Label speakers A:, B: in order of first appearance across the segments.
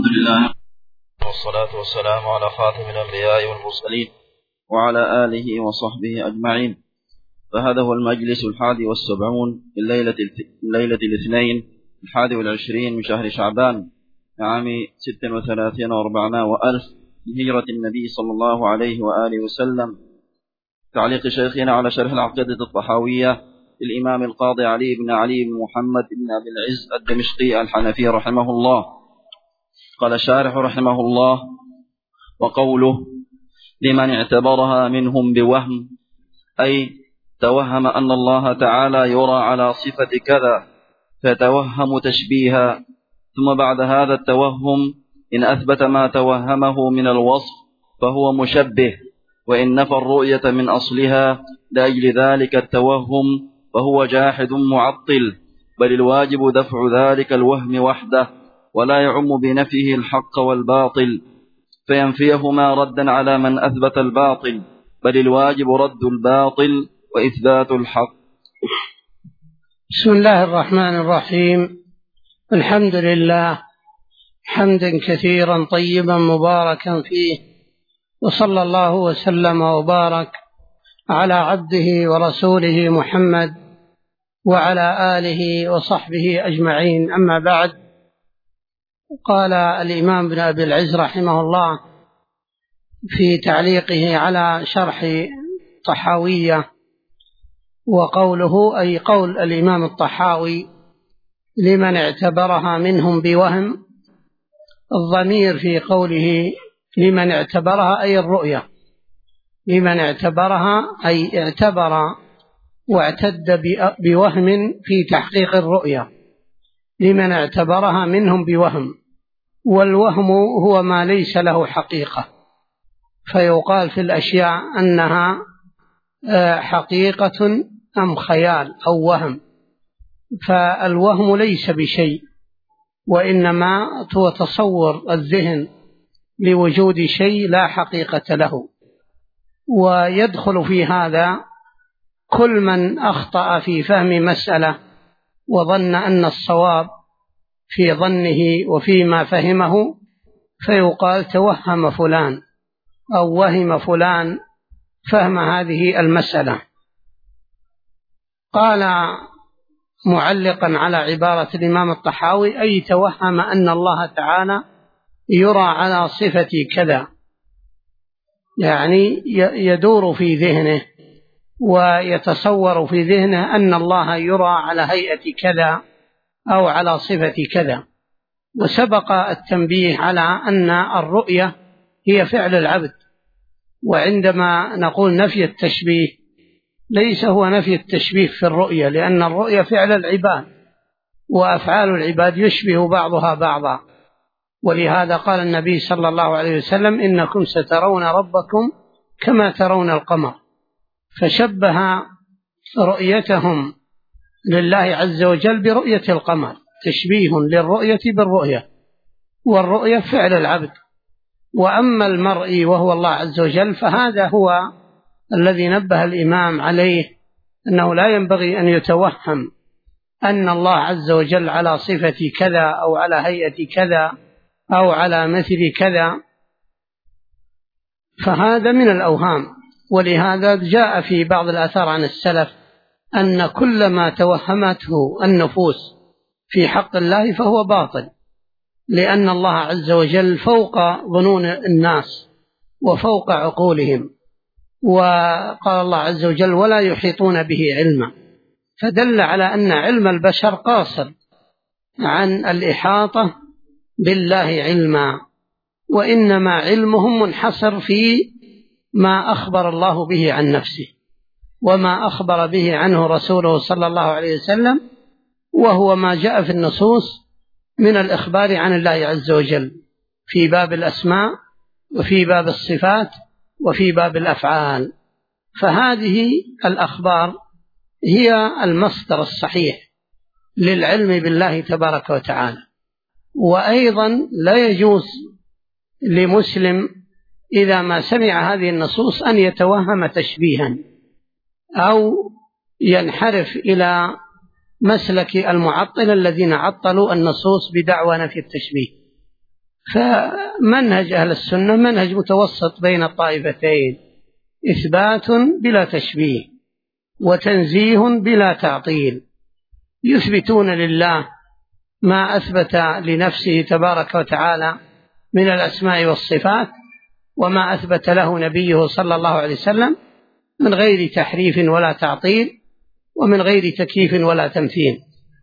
A: الحمد لله والصلاة والسلام على خاتم الأنبياء والمرسلين وعلى آله وصحبه أجمعين. فهذا هو المجلس 71 في الليلة الاثنين 21 من شهر شعبان عام 36 و400 وألف من هجرة النبي صلى الله عليه وآله وسلم. تعليق شيخنا على شرح العقيدة الطحاوية للإمام القاضي علي بن علي بن محمد بن أبي العز الدمشقي الحنفي رحمه الله. قال الشارح رحمه الله: وقوله لمن اعتبرها منهم بوهم، أي توهم أن الله تعالى يرى على صفة كذا فتوهم تشبيها، ثم بعد هذا التوهم إن أثبت ما توهمه من الوصف فهو مشبه، وإن نفى الرؤية من أصلها لأجل ذلك التوهم فهو جاحد معطل، بل الواجب دفع ذلك الوهم وحده ولا يعم بنفيه الحق والباطل فينفيهما ردا على من أثبت الباطل، بل الواجب رد الباطل وإثبات الحق.
B: بسم الله الرحمن الرحيم. الحمد لله حمدا كثيرا طيبا مباركا فيه، وصلى الله وسلم وبارك على عبده ورسوله محمد وعلى آله وصحبه أجمعين. أما بعد، قال الإمام ابن أبي العز رحمه الله في تعليقه على شرح طحاوية: وقوله أي قول الإمام الطحاوي لمن اعتبرها منهم بوهم، الضمير في قوله لمن اعتبرها أي الرؤية، لمن اعتبرها أي اعتبر واعتد بوهم في تحقيق الرؤية، لمن اعتبرها منهم بوهم. والوهم هو ما ليس له حقيقة، فيقال في الأشياء أنها حقيقة أم خيال أو وهم، فالوهم ليس بشيء، وإنما هو تصور الذهن لوجود شيء لا حقيقة له. ويدخل في هذا كل من أخطأ في فهم مسألة وظن أن الصواب في ظنه وفيما فهمه، فيقال توهم فلان أو وهم فلان فهم هذه المسألة. قال معلقا على عبارة الإمام الطحاوي: أي توهم أن الله تعالى يرى على صفة كذا، يعني يدور في ذهنه ويتصور في ذهنه أن الله يرى على هيئة كذا أو على صفة كذا. وسبق التنبيه على أن الرؤية هي فعل العبد، وعندما نقول نفي التشبيه ليس هو نفي التشبيه في الرؤية، لأن الرؤية فعل العباد وأفعال العباد يشبه بعضها بعضا. ولهذا قال النبي صلى الله عليه وسلم: إنكم سترون ربكم كما ترون القمر، فشبه رؤيتهم لله عز وجل برؤية القمر، تشبيه للرؤية بالرؤية، والرؤية فعل العبد. وأما المرء وهو الله عز وجل فهذا هو الذي نبه الإمام عليه، أنه لا ينبغي أن يتوهم أن الله عز وجل على صفة كذا أو على هيئة كذا أو على مثل كذا، فهذا من الأوهام. ولهذا جاء في بعض الآثار عن السلف أن كل ما توهمته النفوس في حق الله فهو باطل، لأن الله عز وجل فوق ظنون الناس وفوق عقولهم. وقال الله عز وجل: ولا يحيطون به علما، فدل على أن علم البشر قاصر عن الإحاطة بالله علما، وإنما علمهم منحصر في ما أخبر الله به عن نفسه وما أخبر به عنه رسوله صلى الله عليه وسلم، وهو ما جاء في النصوص من الإخبار عن الله عز وجل في باب الأسماء وفي باب الصفات وفي باب الأفعال. فهذه الأخبار هي المصدر الصحيح للعلم بالله تبارك وتعالى. وأيضا لا يجوز لمسلم إذا ما سمع هذه النصوص أن يتوهم تشبيها أو ينحرف إلى مسلك المعطل الذين عطلوا النصوص بدعوى نفي التشبيه، فمنهج أهل السنة منهج متوسط بين الطائفتين، إثبات بلا تشبيه وتنزيه بلا تعطيل. يثبتون لله ما أثبت لنفسه تبارك وتعالى من الأسماء والصفات وما أثبت له نبيه صلى الله عليه وسلم من غير تحريف ولا تعطيل ومن غير تكييف ولا تمثيل.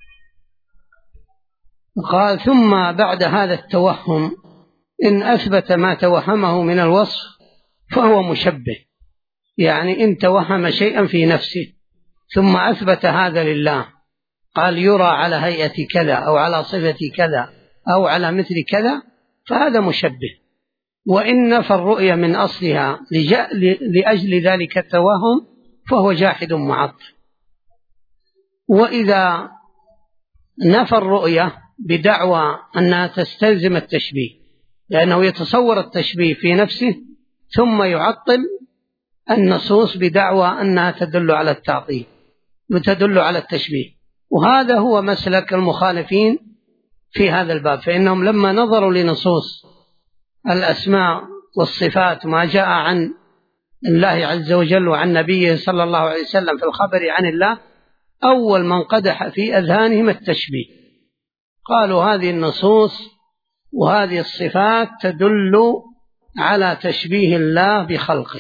B: قال: ثم بعد هذا التوهم إن أثبت ما توهمه من الوصف فهو مشبه، يعني إن توهم شيئا في نفسه ثم أثبت هذا لله، قال يرى على هيئة كذا أو على صفة كذا أو على مثل كذا، فهذا مشبه. وإن نفى الرؤية من أصلها لأجل ذلك التوهم فهو جاحد معطل. وإذا نفى الرؤية بدعوى أنها تستلزم التشبيه، لأنه يتصور التشبيه في نفسه ثم يعطل النصوص بدعوى أنها تدل على التعطيل وتدل على التشبيه، وهذا هو مسلك المخالفين في هذا الباب. فإنهم لما نظروا لنصوص الأسماء والصفات ما جاء عن الله عز وجل وعن نبيه صلى الله عليه وسلم في الخبر عن الله، أول من قدح في أذهانهم التشبيه، قالوا هذه النصوص وهذه الصفات تدل على تشبيه الله بخلقه.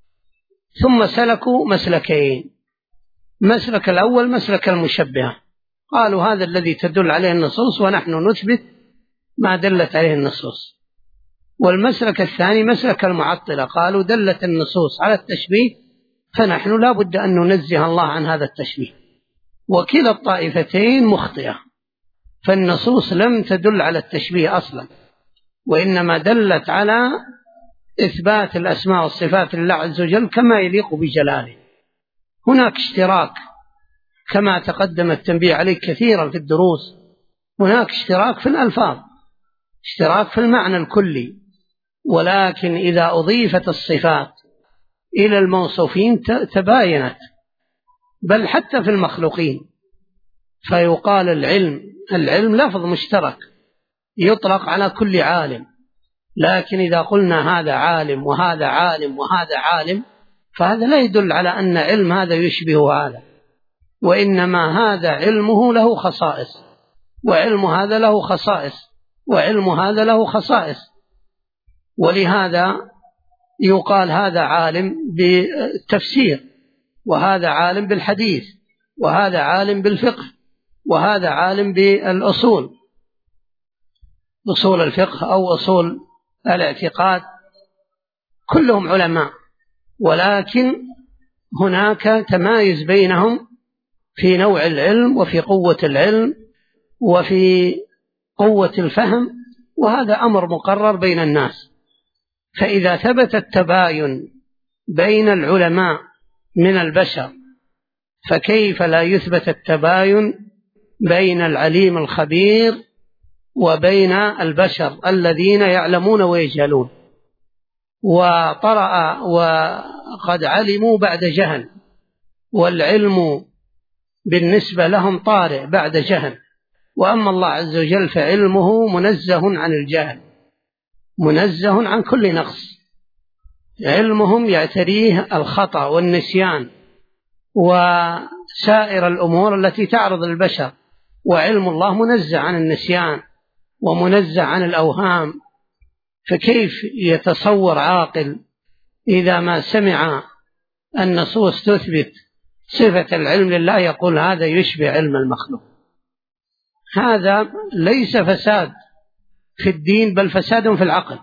B: ثم سلكوا مسلكين: مسلك الأول مسلك المشبهة، قالوا هذا الذي تدل عليه النصوص ونحن نثبت ما دلت عليه النصوص. والمسلك الثاني مسلك المعطلة، قالوا دلت النصوص على التشبيه فنحن لا بد أن ننزه الله عن هذا التشبيه. وكلا الطائفتين مخطئة، فالنصوص لم تدل على التشبيه أصلا، وإنما دلت على إثبات الأسماء والصفات لله عز وجل كما يليق بجلاله. هناك اشتراك كما تقدم التنبيه عليه كثيرا في الدروس، هناك اشتراك في الألفاظ، اشتراك في المعنى الكلي، ولكن إذا أضيفت الصفات إلى الموصوفين تباينت، بل حتى في المخلوقين. فيقال العلم لفظ مشترك يطلق على كل عالم، لكن إذا قلنا هذا عالم وهذا عالم وهذا عالم فهذا لا يدل على أن علم هذا يشبه هذا، وإنما هذا علمه له خصائص وعلم هذا له خصائص وعلم هذا له خصائص. ولهذا يقال هذا عالم بالتفسير، وهذا عالم بالحديث، وهذا عالم بالفقه، وهذا عالم بالأصول، أصول الفقه أو أصول الاعتقاد، كلهم علماء، ولكن هناك تمايز بينهم في نوع العلم وفي قوة العلم وفي قوة الفهم، وهذا أمر مقرر بين الناس. فإذا ثبت التباين بين العلماء من البشر فكيف لا يثبت التباين بين العليم الخبير وبين البشر الذين يعلمون ويجهلون؟ وطرأ وقد علموا بعد جهل، والعلم بالنسبة لهم طارئ بعد جهل، وأما الله عز وجل فعلمه منزه عن الجهل، منزه عن كل نقص. علمهم يعتريه الخطأ والنسيان وسائر الأمور التي تعرض البشر، وعلم الله منزه عن النسيان ومنزه عن الأوهام. فكيف يتصور عاقل إذا ما سمع النصوص تثبت صفة العلم لله يقول هذا يشبه علم المخلوق؟ هذا ليس فساد في الدين بل فساد في العقل،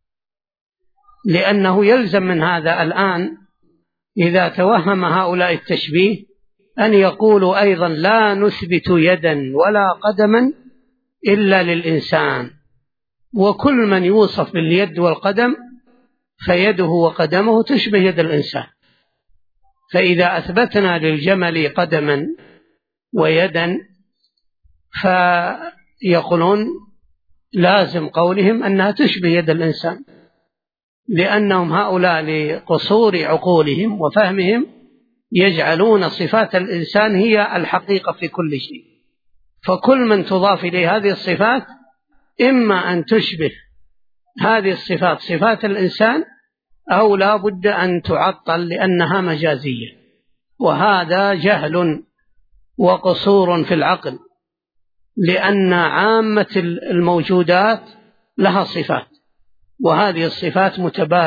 B: لأنه يلزم من هذا الآن إذا توهم هؤلاء التشبيه أن يقولوا أيضا لا نثبت يدا ولا قدما إلا للإنسان، وكل من يوصف باليد والقدم فيده وقدمه تشبه يد الإنسان. فإذا أثبتنا للجمل قدما ويدا فيقولون لازم قولهم أنها تشبه يد الإنسان، لأنهم هؤلاء لقصور عقولهم وفهمهم يجعلون صفات الإنسان هي الحقيقة في كل شيء. فكل من تضاف إليه هذه الصفات إما أن تشبه هذه الصفات صفات الإنسان أو لا بد أن تعطل لأنها مجازية، وهذا جهل وقصور في العقل، لأن عامة الموجودات لها صفات، وهذه الصفات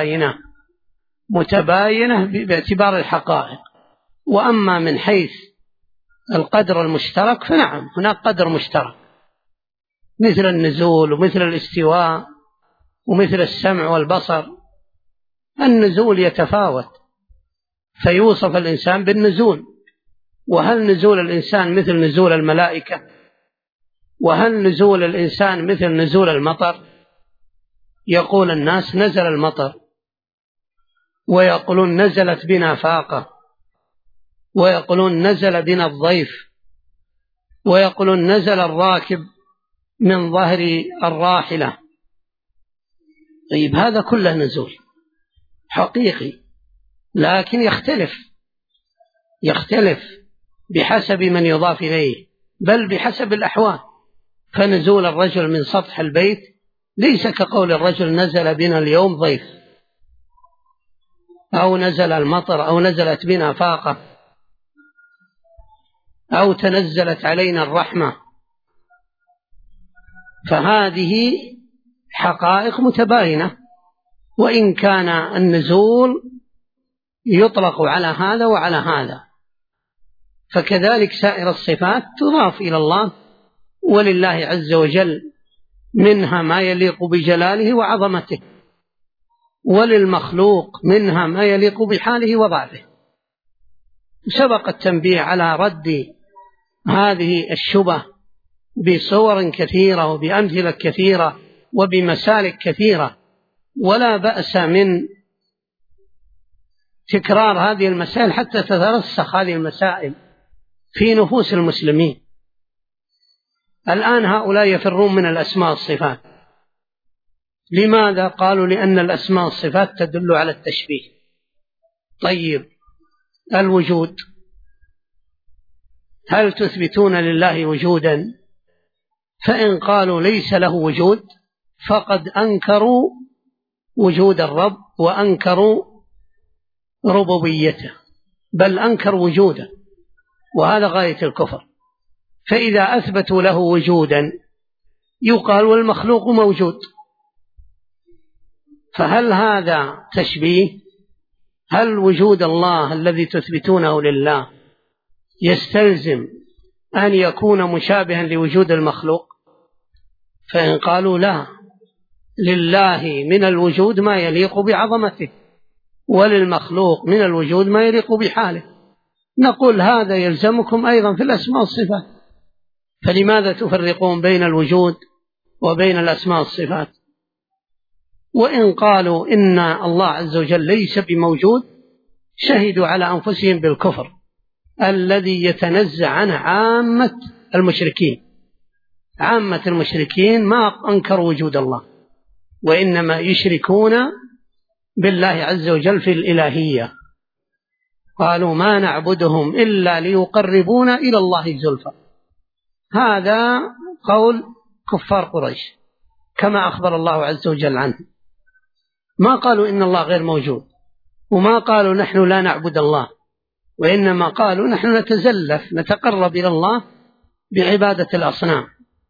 B: متباينة باعتبار الحقائق. وأما من حيث القدر المشترك فنعم هناك قدر مشترك، مثل النزول ومثل الاستواء ومثل السمع والبصر. النزول يتفاوت فيوصف الإنسان بالنزول، وهل نزول الإنسان مثل نزول الملائكة؟ وهل نزول الإنسان مثل نزول المطر؟ يقول الناس نزل المطر، ويقولون نزلت بنا فاقة، ويقولون نزل بنا الضيف، ويقولون نزل الراكب من ظهر الراحلة. طيب هذا كله نزول حقيقي، لكن يختلف بحسب من يضاف إليه، بل بحسب الأحوال. فنزول الرجل من سطح البيت ليس كقول الرجل نزل بنا اليوم ضيف، أو نزل المطر، أو نزلت بنا فاقة، أو تنزلت علينا الرحمة. فهذه حقائق متباينة، وإن كان النزول يطلق على هذا وعلى هذا، فكذلك سائر الصفات تضاف إلى الله ولله عز وجل، منها ما يليق بجلاله وعظمته، وللمخلوق منها ما يليق بحاله وضعفه. سبق التنبيه على رد هذه الشبه بصور كثيرة وبأمثلة كثيرة وبمسالك كثيرة، ولا بأس من تكرار هذه المسائل حتى تترسخ هذه المسائل في نفوس المسلمين. الآن هؤلاء يفرون من الأسماء والصفات. لماذا؟ قالوا لأن الأسماء والصفات تدل على التشبيه. طيب الوجود، هل تثبتون لله وجودا؟ فإن قالوا ليس له وجود فقد أنكروا وجود الرب وأنكروا ربوبيته، بل أنكروا وجوده، وهذا غاية الكفر. فإذا أثبتوا له وجودا يقال والمخلوق موجود، فهل هذا تشبيه؟ هل وجود الله الذي تثبتونه لله يستلزم أن يكون مشابها لوجود المخلوق؟ فإن قالوا لا، لله من الوجود ما يليق بعظمته، وللمخلوق من الوجود ما يليق بحاله، نقول هذا يلزمكم أيضا في الأسماء والصفات، فلماذا تفرقون بين الوجود وبين الأسماء والصفات؟ وإن قالوا إن الله عز وجل ليس بموجود شهدوا على أنفسهم بالكفر الذي يتنزع عنه عامة المشركين. عامة المشركين ما أنكروا وجود الله، وإنما يشركون بالله عز وجل في الإلهية. قالوا ما نعبدهم إلا ليقربونا إلى الله زلفى. هذا قول كفار قريش كما أخبر الله عز وجل عنه. ما قالوا إن الله غير موجود، وما قالوا نحن لا نعبد الله، وإنما قالوا نحن نتزلف نتقرب إلى الله بعبادة الأصنام.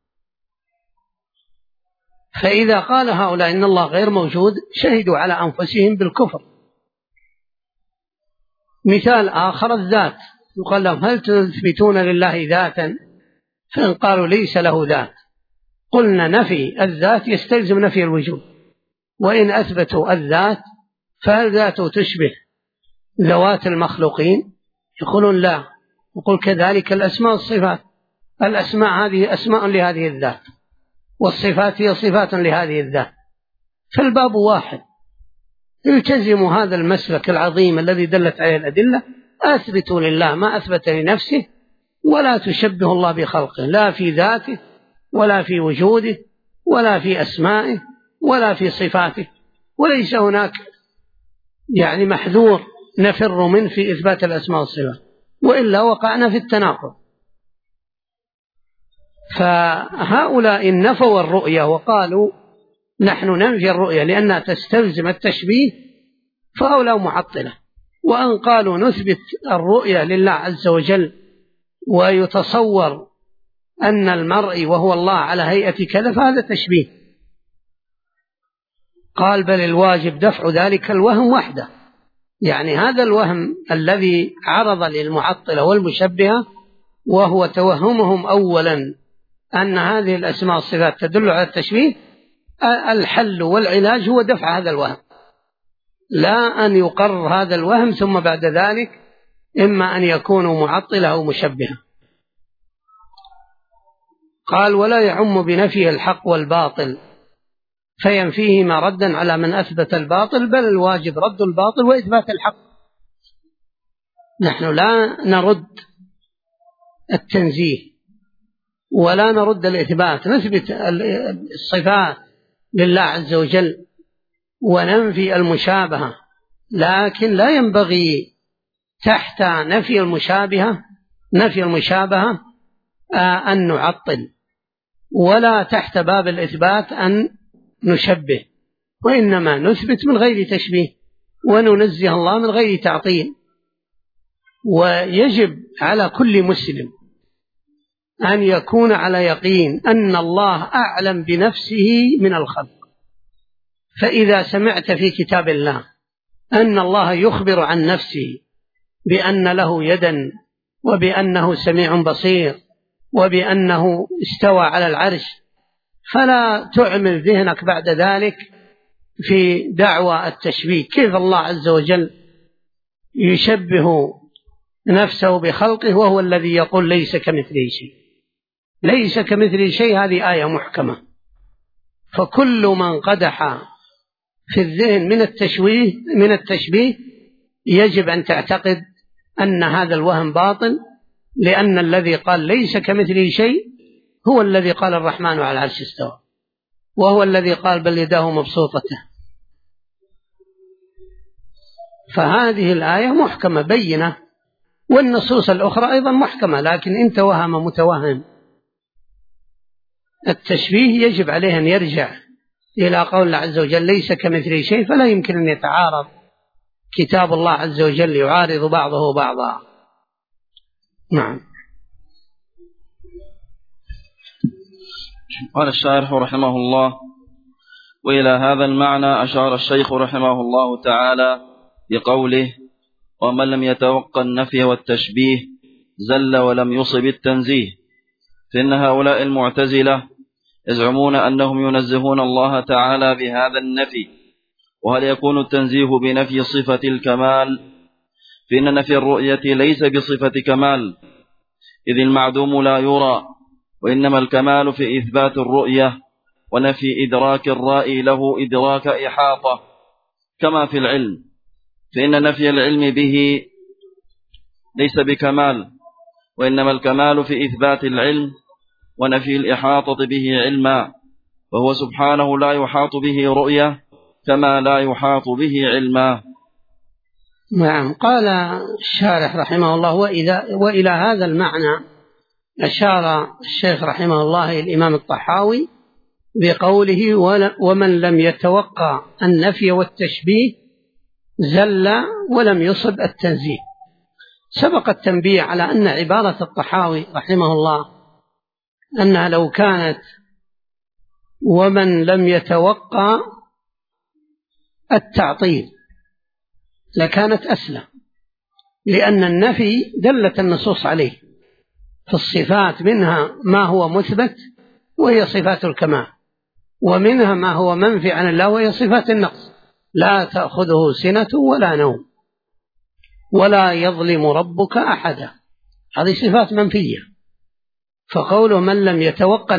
B: فإذا قال هؤلاء إن الله غير موجود شهدوا على أنفسهم بالكفر. مثال آخر الذات، يقال لهم هل تثبتون لله ذاتا؟ فإن قالوا ليس له ذات قلنا نفي الذات يستلزم نفي الوجود، وإن أثبتوا الذات فهل ذاته تشبه ذوات المخلوقين؟ يقولون لا. يقول كذلك الأسماء والصفات، الأسماء هذه أسماء لهذه الذات، والصفات هي صفات لهذه الذات، فالباب واحد. التزم هذا المسلك العظيم الذي دلت عليه الأدلة، أثبتوا لله ما أثبت لنفسه، ولا تشبه الله بخلقه، لا في ذاته ولا في وجوده ولا في أسمائه ولا في صفاته، وليس هناك محذور نفر منه في إثبات الأسماء والصفات، وإلا وقعنا في التناقض. فهؤلاء نفوا الرؤية وقالوا نحن ننفي الرؤية لأنها تستلزم التشبيه فهؤلاء معطلة. وأن قالوا نثبت الرؤية لله عز وجل ويتصور أن المرء وهو الله على هيئة كذا فهذا تشبيه. قال بل الواجب دفع ذلك الوهم وحده، يعني هذا الوهم الذي عرض للمعطلة والمشبهة وهو توهمهم أولا أن هذه الأسماء والصفات تدل على التشبيه، الحل والعلاج هو دفع هذا الوهم، لا أن يقرر هذا الوهم ثم بعد ذلك إما أن يكونوا معطلة أو مشبهة. قال ولا يعم بنفي الحق والباطل فينفيهما ردا على من أثبت الباطل، بل الواجب رد الباطل وإثبات الحق. نحن لا نرد التنزيه ولا نرد الإثبات، نثبت الصفات لله عز وجل وننفي المشابهة، لكن لا ينبغي تحت نفي المشابهة أن نعطل، ولا تحت باب الإثبات أن نشبه، وإنما نثبت من غير تشبيه وننزه الله من غير تعطيل. ويجب على كل مسلم أن يكون على يقين أن الله أعلم بنفسه من الخلق. فإذا سمعت في كتاب الله أن الله يخبر عن نفسه بأن له يدا وبأنه سميع بصير وبأنه استوى على العرش، فلا تعمل ذهنك بعد ذلك في دعوى التشبيه. كيف الله عز وجل يشبه نفسه بخلقه وهو الذي يقول ليس كمثله شيء؟ ليس كمثله شيء هذه آية محكمة. فكل من قدح في الذهن من التشبيه يجب أن تعتقد أن هذا الوهم باطل، لأن الذي قال ليس كمثله شيء هو الذي قال الرحمن على العرش استوى، وهو الذي قال بل يداه مبسوطته. فهذه الآية محكمة بينة، والنصوص الأخرى أيضا محكمة، لكن إن توهم متوهم التشبيه يجب عليه أن يرجع إلى قول الله عز وجل ليس كمثله شيء، فلا يمكن أن يتعارض كتاب الله عز وجل يعارض بعضه بعضا. نعم.
A: قال الشارح رحمه الله: وإلى هذا المعنى أشار الشيخ رحمه الله تعالى بقوله: ومن لم يتوقع النفي والتشبيه زل ولم يصب التنزيه. فإن هؤلاء المعتزلة يزعمون أنهم ينزهون الله تعالى بهذا النفي، وهل يكون التنزيه بنفي صفة الكمال؟ فإن نفي الرؤية ليس بصفة كمال، إذ المعدوم لا يرى، وإنما الكمال في إثبات الرؤية ونفي إدراك الرائي له إدراك إحاطة، كما في العلم، فإن نفي العلم به ليس بكمال، وإنما الكمال في إثبات العلم ونفي الإحاطة به علما، وهو سبحانه لا يحاط به رؤية كما لا يحاط به علما.
B: نعم. قال الشارح رحمه الله: وإلى هذا المعنى أشار الشيخ رحمه الله الإمام الطحاوي بقوله: ومن لم يتوقع النفي والتشبيه زل ولم يصب التنزيه. سبق التنبيه على أن عبارة الطحاوي رحمه الله أنها لو كانت ومن لم يتوقع التعطيل لكانت أسلم، لأن النفي دلت النصوص عليه في الصفات، منها ما هو مثبت وهي صفات الكمال، ومنها ما هو منفي عن الله وهي صفات النقص، لا تأخذه سنة ولا نوم ولا يظلم ربك أحدا، هذه صفات منفية. فقوله من لم يتوقع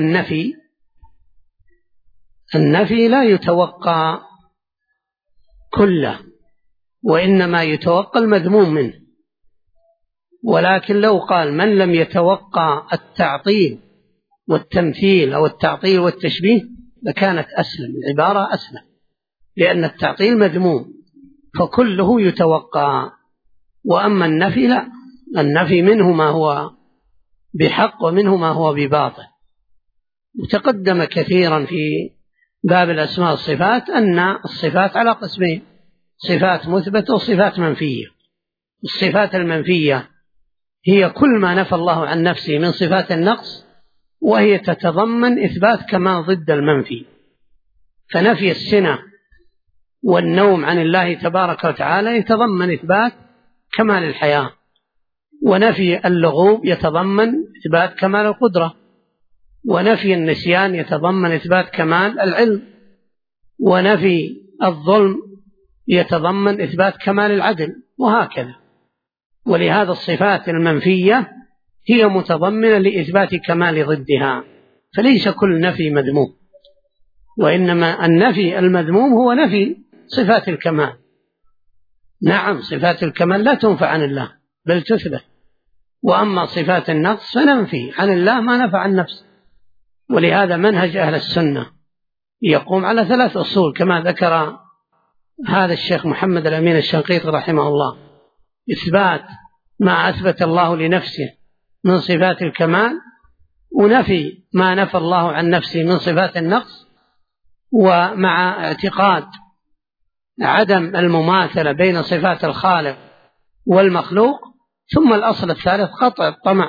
B: النفي لا يتوقع كله، وإنما يتوقع المذموم منه. ولكن لو قال من لم يتوقع التعطيل والتمثيل أو التعطيل والتشبيه لكانت أسلم، العبارة أسلم، لأن التعطيل مذموم فكله يتوقع. وأما النفي لا، النفي منه ما هو بحق ومنه ما هو بباطل. وتقدم كثيرا في باب الأسماء والصفات أن الصفات على قسمين: صفات مثبتة وصفات منفية. الصفات المنفية هي كل ما نفى الله عن نفسه من صفات النقص، وهي تتضمن إثبات كمال ضد المنفي. فنفي السنة والنوم عن الله تبارك وتعالى يتضمن إثبات كمال الحياة، ونفي اللغوب يتضمن إثبات كمال القدرة، ونفي النسيان يتضمن إثبات كمال العلم، ونفي الظلم يتضمن إثبات كمال العدل، وهكذا. ولهذا الصفات المنفية هي متضمنة لإثبات كمال ضدها، فليس كل نفي مذموم، وإنما النفي المذموم هو نفي صفات الكمال. نعم، صفات الكمال لا تنفع عن الله بل تثبت، وأما صفات النقص فننفي عن الله ما نفع عن نفسه. ولهذا منهج أهل السنة يقوم على 3 أصول كما ذكر هذا الشيخ محمد الأمين الشنقيطي رحمه الله: إثبات ما أثبت الله لنفسه من صفات الكمال، ونفي ما نفى الله عن نفسه من صفات النقص، ومع اعتقاد عدم المماثلة بين صفات الخالق والمخلوق. ثم الأصل الثالث: قطع الطمع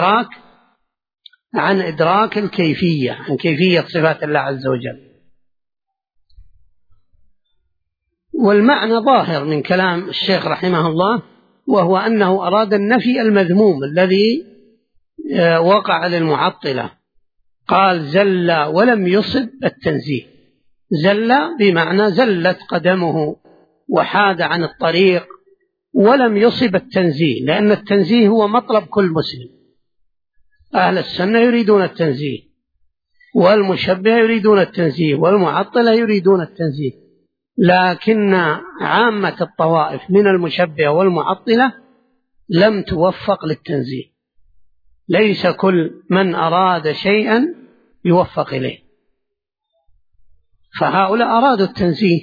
B: عن إدراك الكيفية، عن كيفية صفات الله عز وجل. والمعنى ظاهر من كلام الشيخ رحمه الله، وهو أنه أراد النفي المذموم الذي وقع للمعطلة. قال: زل ولم يصب التنزيه. زل بمعنى زلت قدمه وحاد عن الطريق، ولم يصب التنزيه، لأن التنزيه هو مطلب كل مسلم. أهل السنة يريدون التنزيه، والمشبهة يريدون التنزيه، والمعطلة يريدون التنزيه، لكن عامة الطوائف من المشبهة والمعطلة لم توفق للتنزيه. ليس كل من أراد شيئا يوفق إليه، فهؤلاء أرادوا التنزيه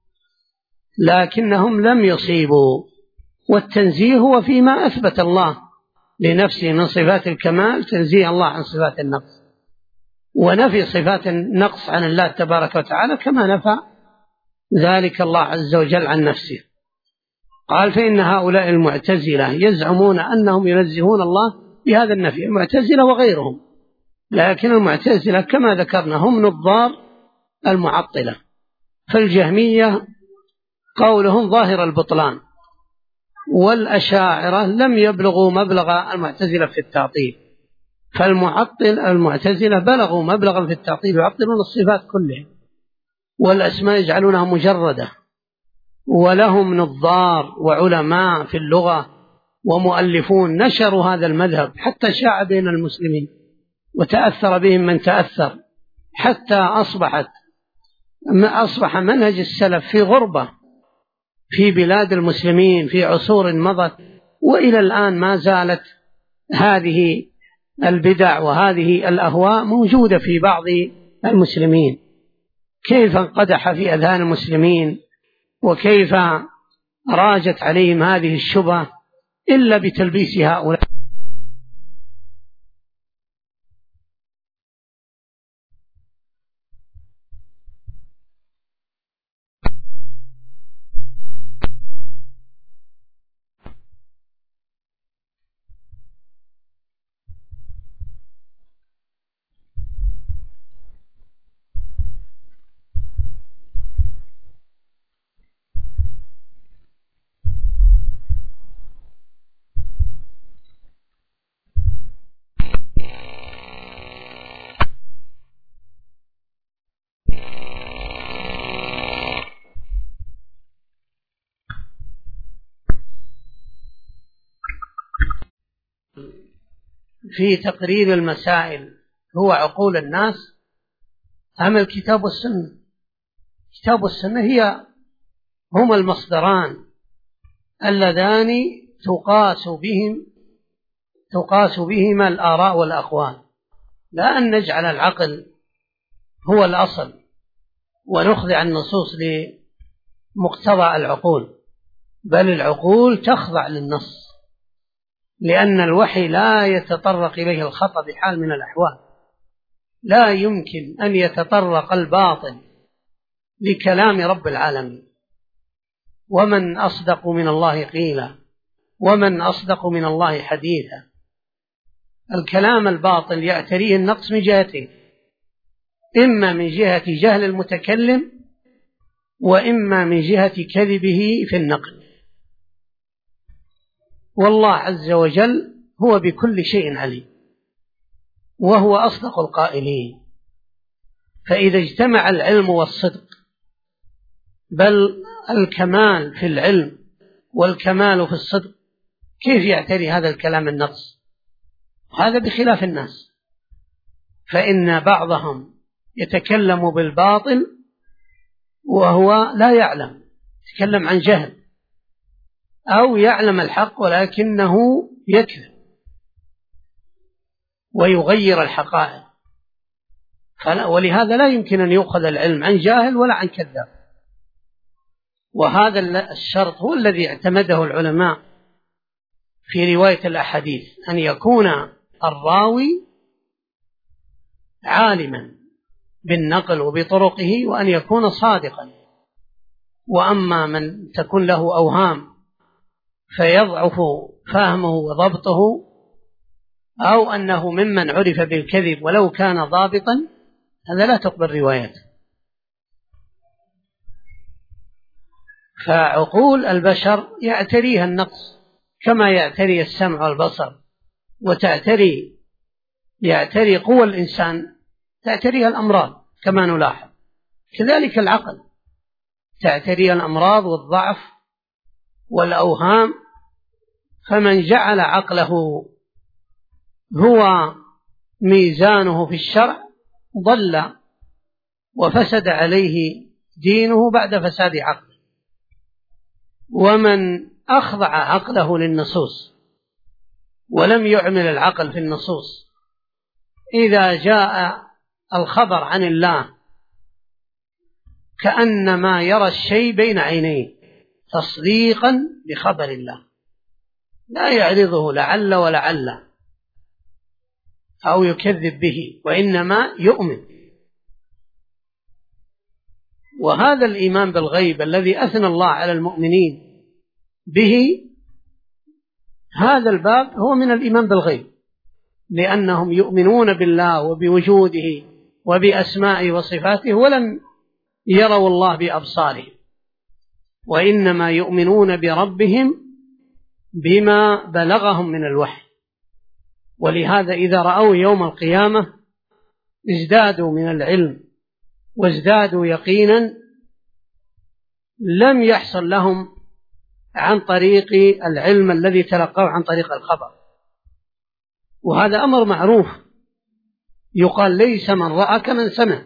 B: لكنهم لم يصيبوا. والتنزيه هو فيما أثبت الله لنفسه من صفات الكمال، تنزيه الله عن صفات النقص، ونفي صفات النقص عن الله تبارك وتعالى كما نفى ذلك الله عز وجل عن نفسه. قال: فإن هؤلاء المعتزلة يزعمون أنهم ينزهون الله بهذا النفي، المعتزلة وغيرهم، لكن المعتزلة كما ذكرنا هم نظار المعطلة. فالجهمية قولهم ظاهر البطلان، والأشاعرة لم يبلغوا مبلغ المعتزلة في التعطيل، المعتزلة بلغوا مبلغا في التعطيل، يعطلون الصفات كلها، والأسماء يجعلونها مجردة. ولهم نظار وعلماء في اللغة ومؤلفون نشروا هذا المذهب حتى شاع بين المسلمين، وتأثر بهم من تأثر، حتى أصبح منهج السلف في غربة في بلاد المسلمين في عصور مضت، وإلى الآن ما زالت هذه البدع وهذه الأهواء موجودة في بعض المسلمين. كيف انقدح في أذهان المسلمين، وكيف راجت عليهم هذه الشبهة إلا بتلبيس هؤلاء. في تقرير المسائل هو عقول الناس أم الكتاب والسنة؟ الكتاب والسنة هما المصدران اللذان تقاس بهما الآراء والأقوال، لا أن نجعل العقل هو الأصل ونخضع النصوص لمقتضى العقول، بل العقول تخضع للنص، لأن الوحي لا يتطرق إليه الخطأ بحال من الأحوال. لا يمكن أن يتطرق الباطل لكلام رب العالمين. ومن أصدق من الله قيلا ومن أصدق من الله حديثا. الكلام الباطل يعتريه النقص من جهتين: إما من جهة جهل المتكلم، وإما من جهة كذبه في النقل. والله عز وجل هو بكل شيء عليم، وهو أصدق القائلين. فإذا اجتمع العلم والصدق، بل الكمال في العلم والكمال في الصدق، كيف يعتري هذا الكلام النقص؟ هذا بخلاف الناس، فإن بعضهم يتكلم بالباطل وهو لا يعلم، يتكلم عن جهل، أو يعلم الحق ولكنه يكذب ويغير الحقائق. ولهذا لا يمكن أن يؤخذ العلم عن جاهل ولا عن كذاب. وهذا الشرط هو الذي اعتمده العلماء في رواية الأحاديث، أن يكون الراوي عالما بالنقل وبطرقه، وأن يكون صادقا. وأما من تكون له أوهام فيضعف فهمه وضبطه، أو أنه ممن عرف بالكذب ولو كان ضابطا، هذا لا تقبل روايته. فعقول البشر يعتريها النقص كما يعتري السمع والبصر، يعتري قوى الإنسان، تعتريها الأمراض كما نلاحظ. كذلك العقل تعتريها الأمراض والضعف والأوهام. فمن جعل عقله هو ميزانه في الشرع ضل وفسد عليه دينه بعد فساد عقله. ومن أخضع عقله للنصوص ولم يعمل العقل في النصوص، إذا جاء الخبر عن الله كأنما يرى الشيء بين عينيه تصديقا بخبر الله، لا يعرضه لعل ولعل أو يكذب به، وإنما يؤمن. وهذا الإيمان بالغيب الذي أثنى الله على المؤمنين به، هذا الباب هو من الإيمان بالغيب، لأنهم يؤمنون بالله وبوجوده وبأسمائه وصفاته، ولم يروا الله بأبصارهم، وإنما يؤمنون بربهم بما بلغهم من الوحي. ولهذا إذا رأوا يوم القيامة ازدادوا من العلم وازدادوا يقينا، لم يحصل لهم عن طريق العلم الذي تلقوا عن طريق الخبر. وهذا أمر معروف، يقال ليس من رأى كمن سمع.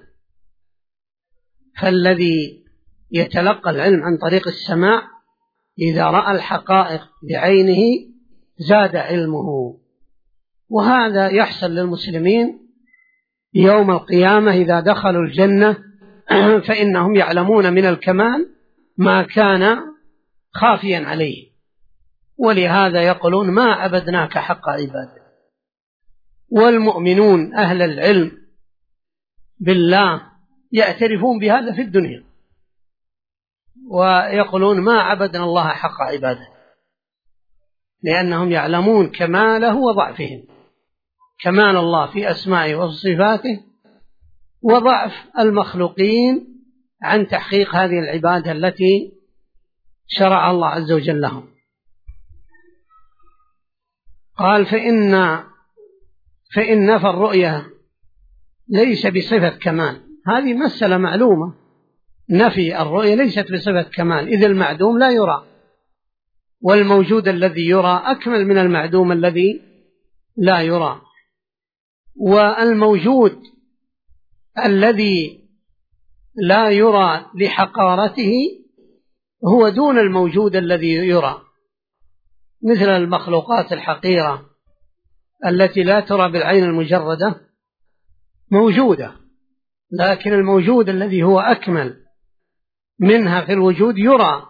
B: فالذي يتلقى العلم عن طريق السماع إذا رأى الحقائق بعينه زاد علمه. وهذا يحصل للمسلمين يوم القيامة إذا دخلوا الجنة، فإنهم يعلمون من الكمال ما كان خافيا عليه، ولهذا يقولون ما عبدناك حق عبادك. والمؤمنون أهل العلم بالله يعترفون بهذا في الدنيا، ويقولون ما عبدنا الله حق عباده، لأنهم يعلمون كماله وضعفهم، كمال الله في أسمائه وصفاته، وضعف المخلوقين عن تحقيق هذه العبادة التي شرع الله عز وجل لهم. قال فإن نفى الرؤية ليس بصفة كمال. هذه مسألة معلومة، نفي الرؤية ليست بصفة كمال، إذ المعدوم لا يرى، والموجود الذي يرى أكمل من المعدوم الذي لا يرى. والموجود الذي لا يرى لحقارته هو دون الموجود الذي يرى، مثل المخلوقات الحقيرة التي لا ترى بالعين المجردة موجودة، لكن الموجود الذي هو أكمل منها في الوجود يرى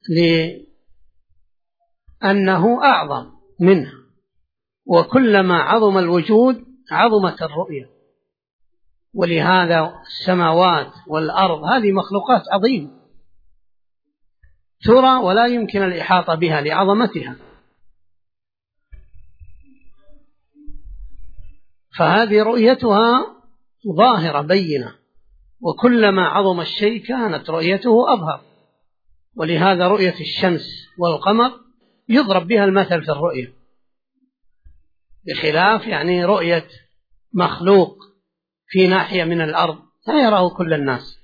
B: لأنه أعظم منها، وكلما عظم الوجود عظمت الرؤية. ولهذا السماوات والأرض هذه مخلوقات عظيمة ترى ولا يمكن الإحاطة بها لعظمتها، فهذه رؤيتها ظاهرة بينة، وكلما عظم الشيء كانت رؤيته أظهر. ولهذا رؤية الشمس والقمر يضرب بها المثل في الرؤية، بخلاف يعني رؤية مخلوق في ناحية من الأرض لا يراه كل الناس.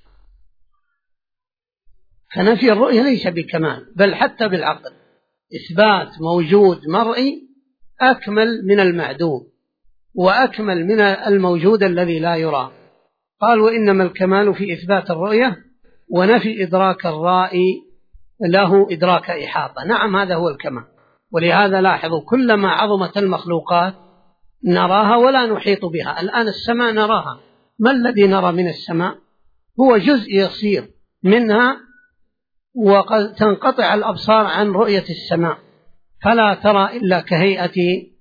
B: فنفي الرؤية ليس بكمال، بل حتى بالعقل إثبات موجود مرئي أكمل من المعدوم وأكمل من الموجود الذي لا يرى. قال وإنما الكمال في إثبات الرؤية ونفي إدراك الرائي له إدراك إحاطة. نعم هذا هو الكمال. ولهذا لاحظوا كلما عظمت المخلوقات نراها ولا نحيط بها. الآن السماء نراها، ما الذي نرى من السماء؟ هو جزء يصير منها، وقد تنقطع الأبصار عن رؤية السماء، فلا ترى إلا كهيئة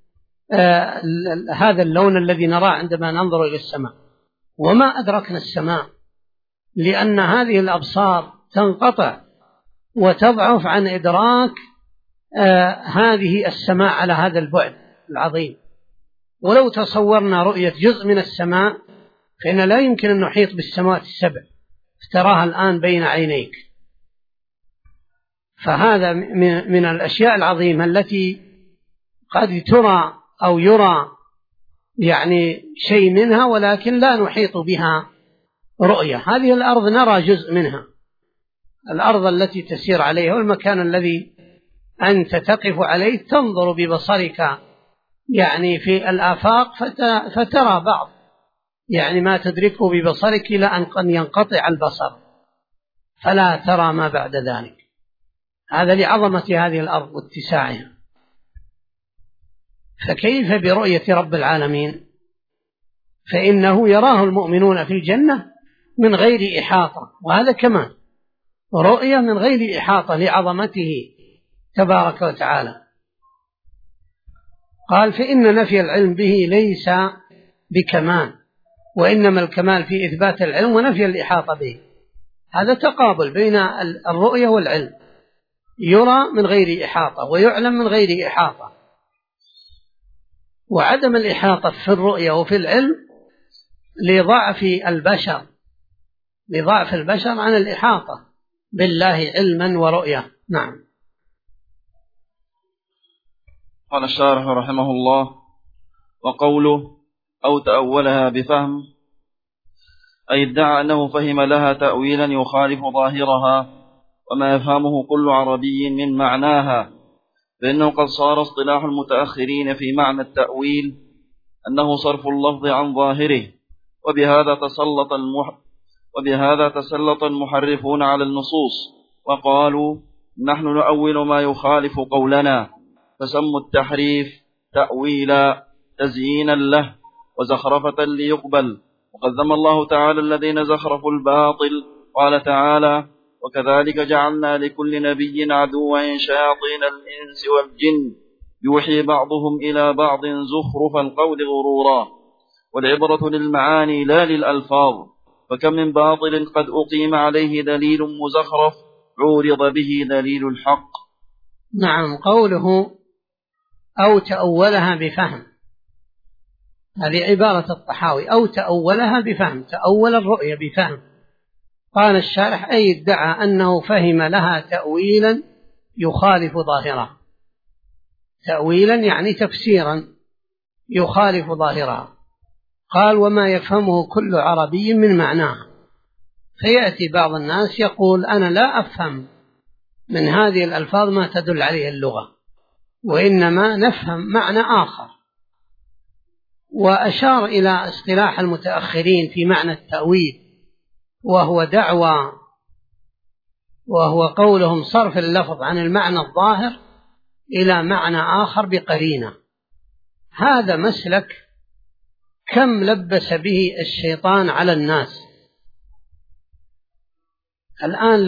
B: هذا اللون الذي نراه عندما ننظر إلى السماء. وما أدركنا السماء لأن هذه الأبصار تنقطع وتضعف عن إدراك هذه السماء على هذا البعد العظيم. ولو تصورنا رؤية جزء من السماء فإن لا يمكن أن نحيط بالسماوات السبع تراها الآن بين عينيك. فهذا من الأشياء العظيمة التي قد ترى أو يرى يعني شيء منها ولكن لا نحيط بها رؤية. هذه الأرض نرى جزء منها، الأرض التي تسير عليها والمكان الذي أنت تقف عليه تنظر ببصرك يعني في الآفاق فترى بعض يعني ما تدركه ببصرك إلى أن ينقطع البصر فلا ترى ما بعد ذلك. هذا لعظمة هذه الأرض واتساعها. فكيف برؤية رب العالمين؟ فإنه يراه المؤمنون في الجنة من غير إحاطة، وهذا كمان رؤية من غير إحاطة لعظمته تبارك وتعالى. قال فإن نفي العلم به ليس بكمال، وإنما الكمال في إثبات العلم ونفي الإحاطة به. هذا تقابل بين الرؤية والعلم، يرى من غير إحاطة ويعلم من غير إحاطة. وعدم الإحاطة في الرؤية وفي العلم لضعف البشر عن الإحاطة بالله علما ورؤية. نعم.
A: قال الشارح رحمه الله: وقوله أو تأولها بفهم أي ادعى أنه فهم لها تأويلا يخالف ظاهرها وما يفهمه كل عربي من معناها، فإنه قد صار اصطلاح المتأخرين في معنى التأويل أنه صرف اللفظ عن ظاهره، وبهذا تسلط المحرفون على النصوص وقالوا نحن نؤول ما يخالف قولنا، فسموا التحريف تأويلا تزيينا له وزخرفة ليقبل. وقد ذم الله تعالى الذين زخرفوا الباطل، قال تعالى: وكذلك جعلنا لكل نبي عدوا شياطين الإنس والجن يوحي بعضهم إلى بعض زخرف القول غرورا. والعبرة للمعاني لا للألفاظ، فكم من باطل قد أقيم عليه دليل مزخرف عورض به دليل الحق.
B: نعم. قوله أو تأولها بفهم، هذه عبارة الطحاوي، أو تأولها بفهم، تأول الرؤية بفهم. قال الشارح أي ادعى أنه فهم لها تأويلا يخالف ظاهرها. تأويلا يعني تفسيرا يخالف ظاهرها. قال وما يفهمه كل عربي من معناه. فيأتي بعض الناس يقول أنا لا أفهم من هذه الألفاظ ما تدل عليه اللغة، وإنما نفهم معنى آخر. وأشار إلى اصطلاح المتأخرين في معنى التأويل، وهو قولهم صرف اللفظ عن المعنى الظاهر إلى معنى آخر بقرينة. هذا مسلك كم لبس به الشيطان على الناس. الآن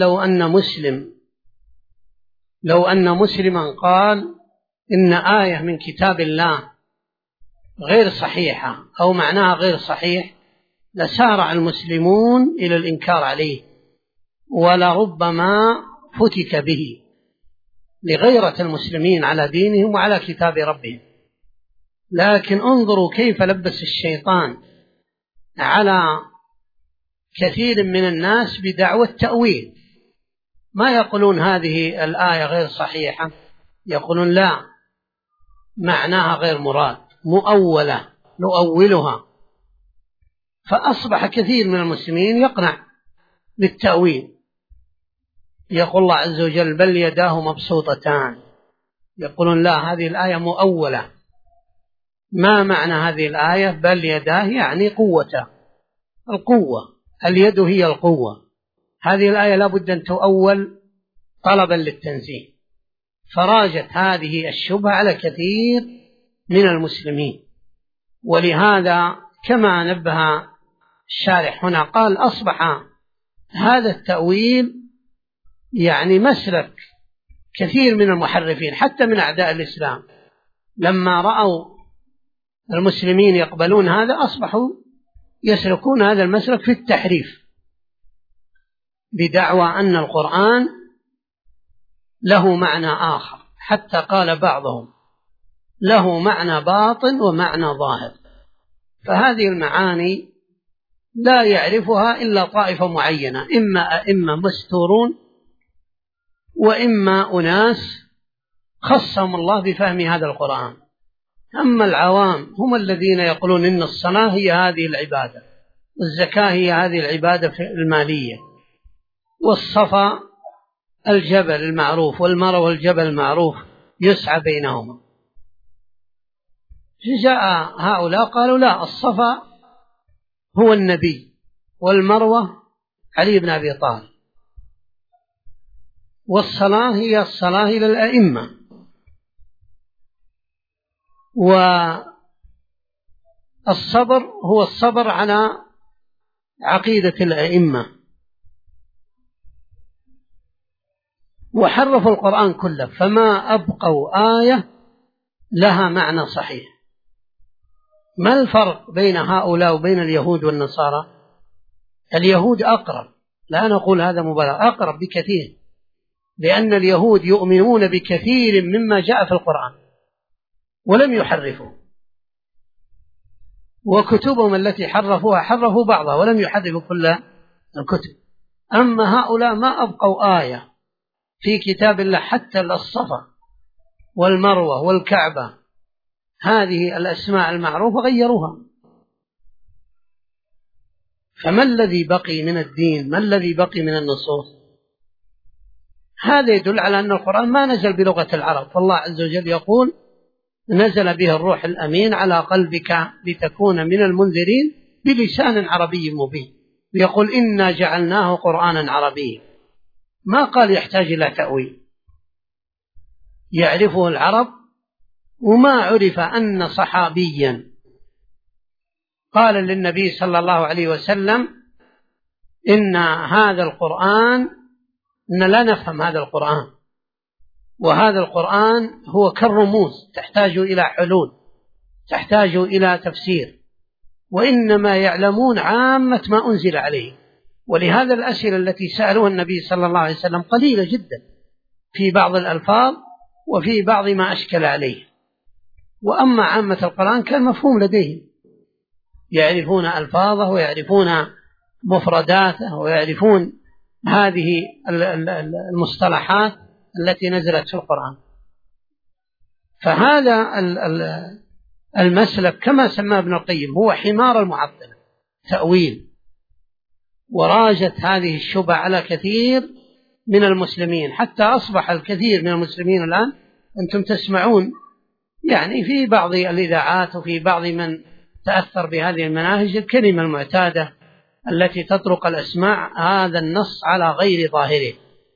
B: لو أن مسلما قال إن آية من كتاب الله غير صحيحة أو معناها غير صحيح، لسارع المسلمون إلى الإنكار عليه، ولربما فتك به لغيرة المسلمين على دينهم وعلى كتاب ربهم. لكن انظروا كيف لبس الشيطان على كثير من الناس بدعوى التأويل. ما يقولون هذه الآية غير صحيحة، يقولون لا، معناها غير مراد، مؤولة، نؤولها. فأصبح كثير من المسلمين يقنع بالتأويل. يقول الله عز وجل بل يداه مبسوطتان، يقولون لا، هذه الآية مؤولة. ما معنى هذه الآية؟ بل يداه يعني قوته، القوة، اليد هي القوة. هذه الآية لابد أن تؤول طلبا للتنزيه. فراجت هذه الشبهة على كثير من المسلمين. ولهذا كما نبه الشارح هنا قال أصبح هذا التأويل يعني مسلك كثير من المحرفين حتى من أعداء الإسلام. لما رأوا المسلمين يقبلون هذا أصبحوا يسلكون هذا المسلك في التحريف، بدعوى أن القرآن له معنى آخر، حتى قال بعضهم له معنى باطن ومعنى ظاهر. فهذه المعاني لا يعرفها إلا طائفة معينة، إما أئمة مستورون، وإما أناس خصهم الله بفهم هذا القرآن. أما العوام هم الذين يقولون إن الصلاة هي هذه العبادة، والزكاة هي هذه العبادة المالية، والصفا الجبل المعروف، والمروة الجبل المعروف، يسعى بينهما. جاء هؤلاء قالوا لا، الصفا هو النبي، والمروة علي بن أبي طالب، والصلاة هي الصلاة إلى الأئمة، والصبر هو الصبر على عقيدة الأئمة. وحرفوا القرآن كله، فما أبقوا آية لها معنى صحيح. ما الفرق بين هؤلاء وبين اليهود والنصارى؟ اليهود أقرب، لا نقول هذا مبالغة، أقرب بكثير، لأن اليهود يؤمنون بكثير مما جاء في القرآن ولم يحرفوا، وكتبهم التي حرفوها حرفوا بعضها ولم يحرفوا كل الكتب. أما هؤلاء ما أبقوا آية في كتاب الله، حتى الصفا والمروة والكعبة، هذه الأسماء المعروفة غيروها. فما الذي بقي من الدين؟ ما الذي بقي من النصوص؟ هذا يدل على أن القرآن ما نزل بلغة العرب. فالله عز وجل يقول نزل به الروح الأمين على قلبك لتكون من المنذرين بلسان عربي مبين. ويقول إنا جعلناه قرآنا عربيا. ما قال يحتاج إلى تأويل، يعرفه العرب. وما عرف أن صحابيا قال للنبي صلى الله عليه وسلم إن هذا القرآن، إن لا نفهم هذا القرآن، وهذا القرآن هو كالرموز تحتاج إلى حلول، تحتاج إلى تفسير، وإنما يعلمون عامة ما أنزل عليه. ولهذا الأسئلة التي سألوها النبي صلى الله عليه وسلم قليلة جدا في بعض الألفاظ وفي بعض ما أشكل عليه. وأما عامة القرآن كان مفهوم لديهم، يعرفون ألفاظه ويعرفون مفرداته ويعرفون هذه المصطلحات التي نزلت في القرآن. فهذا المسلك كما سماه ابن القيم هو حمار المعطلة، تأويل. وراجت هذه الشبهة على كثير من المسلمين، حتى أصبح الكثير من المسلمين الآن أنتم تسمعون يعني في بعض الإذاعات وفي بعض من تأثر بهذه المناهج الكلمة المعتادة التي تطرق الأسماع هذا النص على غير ظاهره.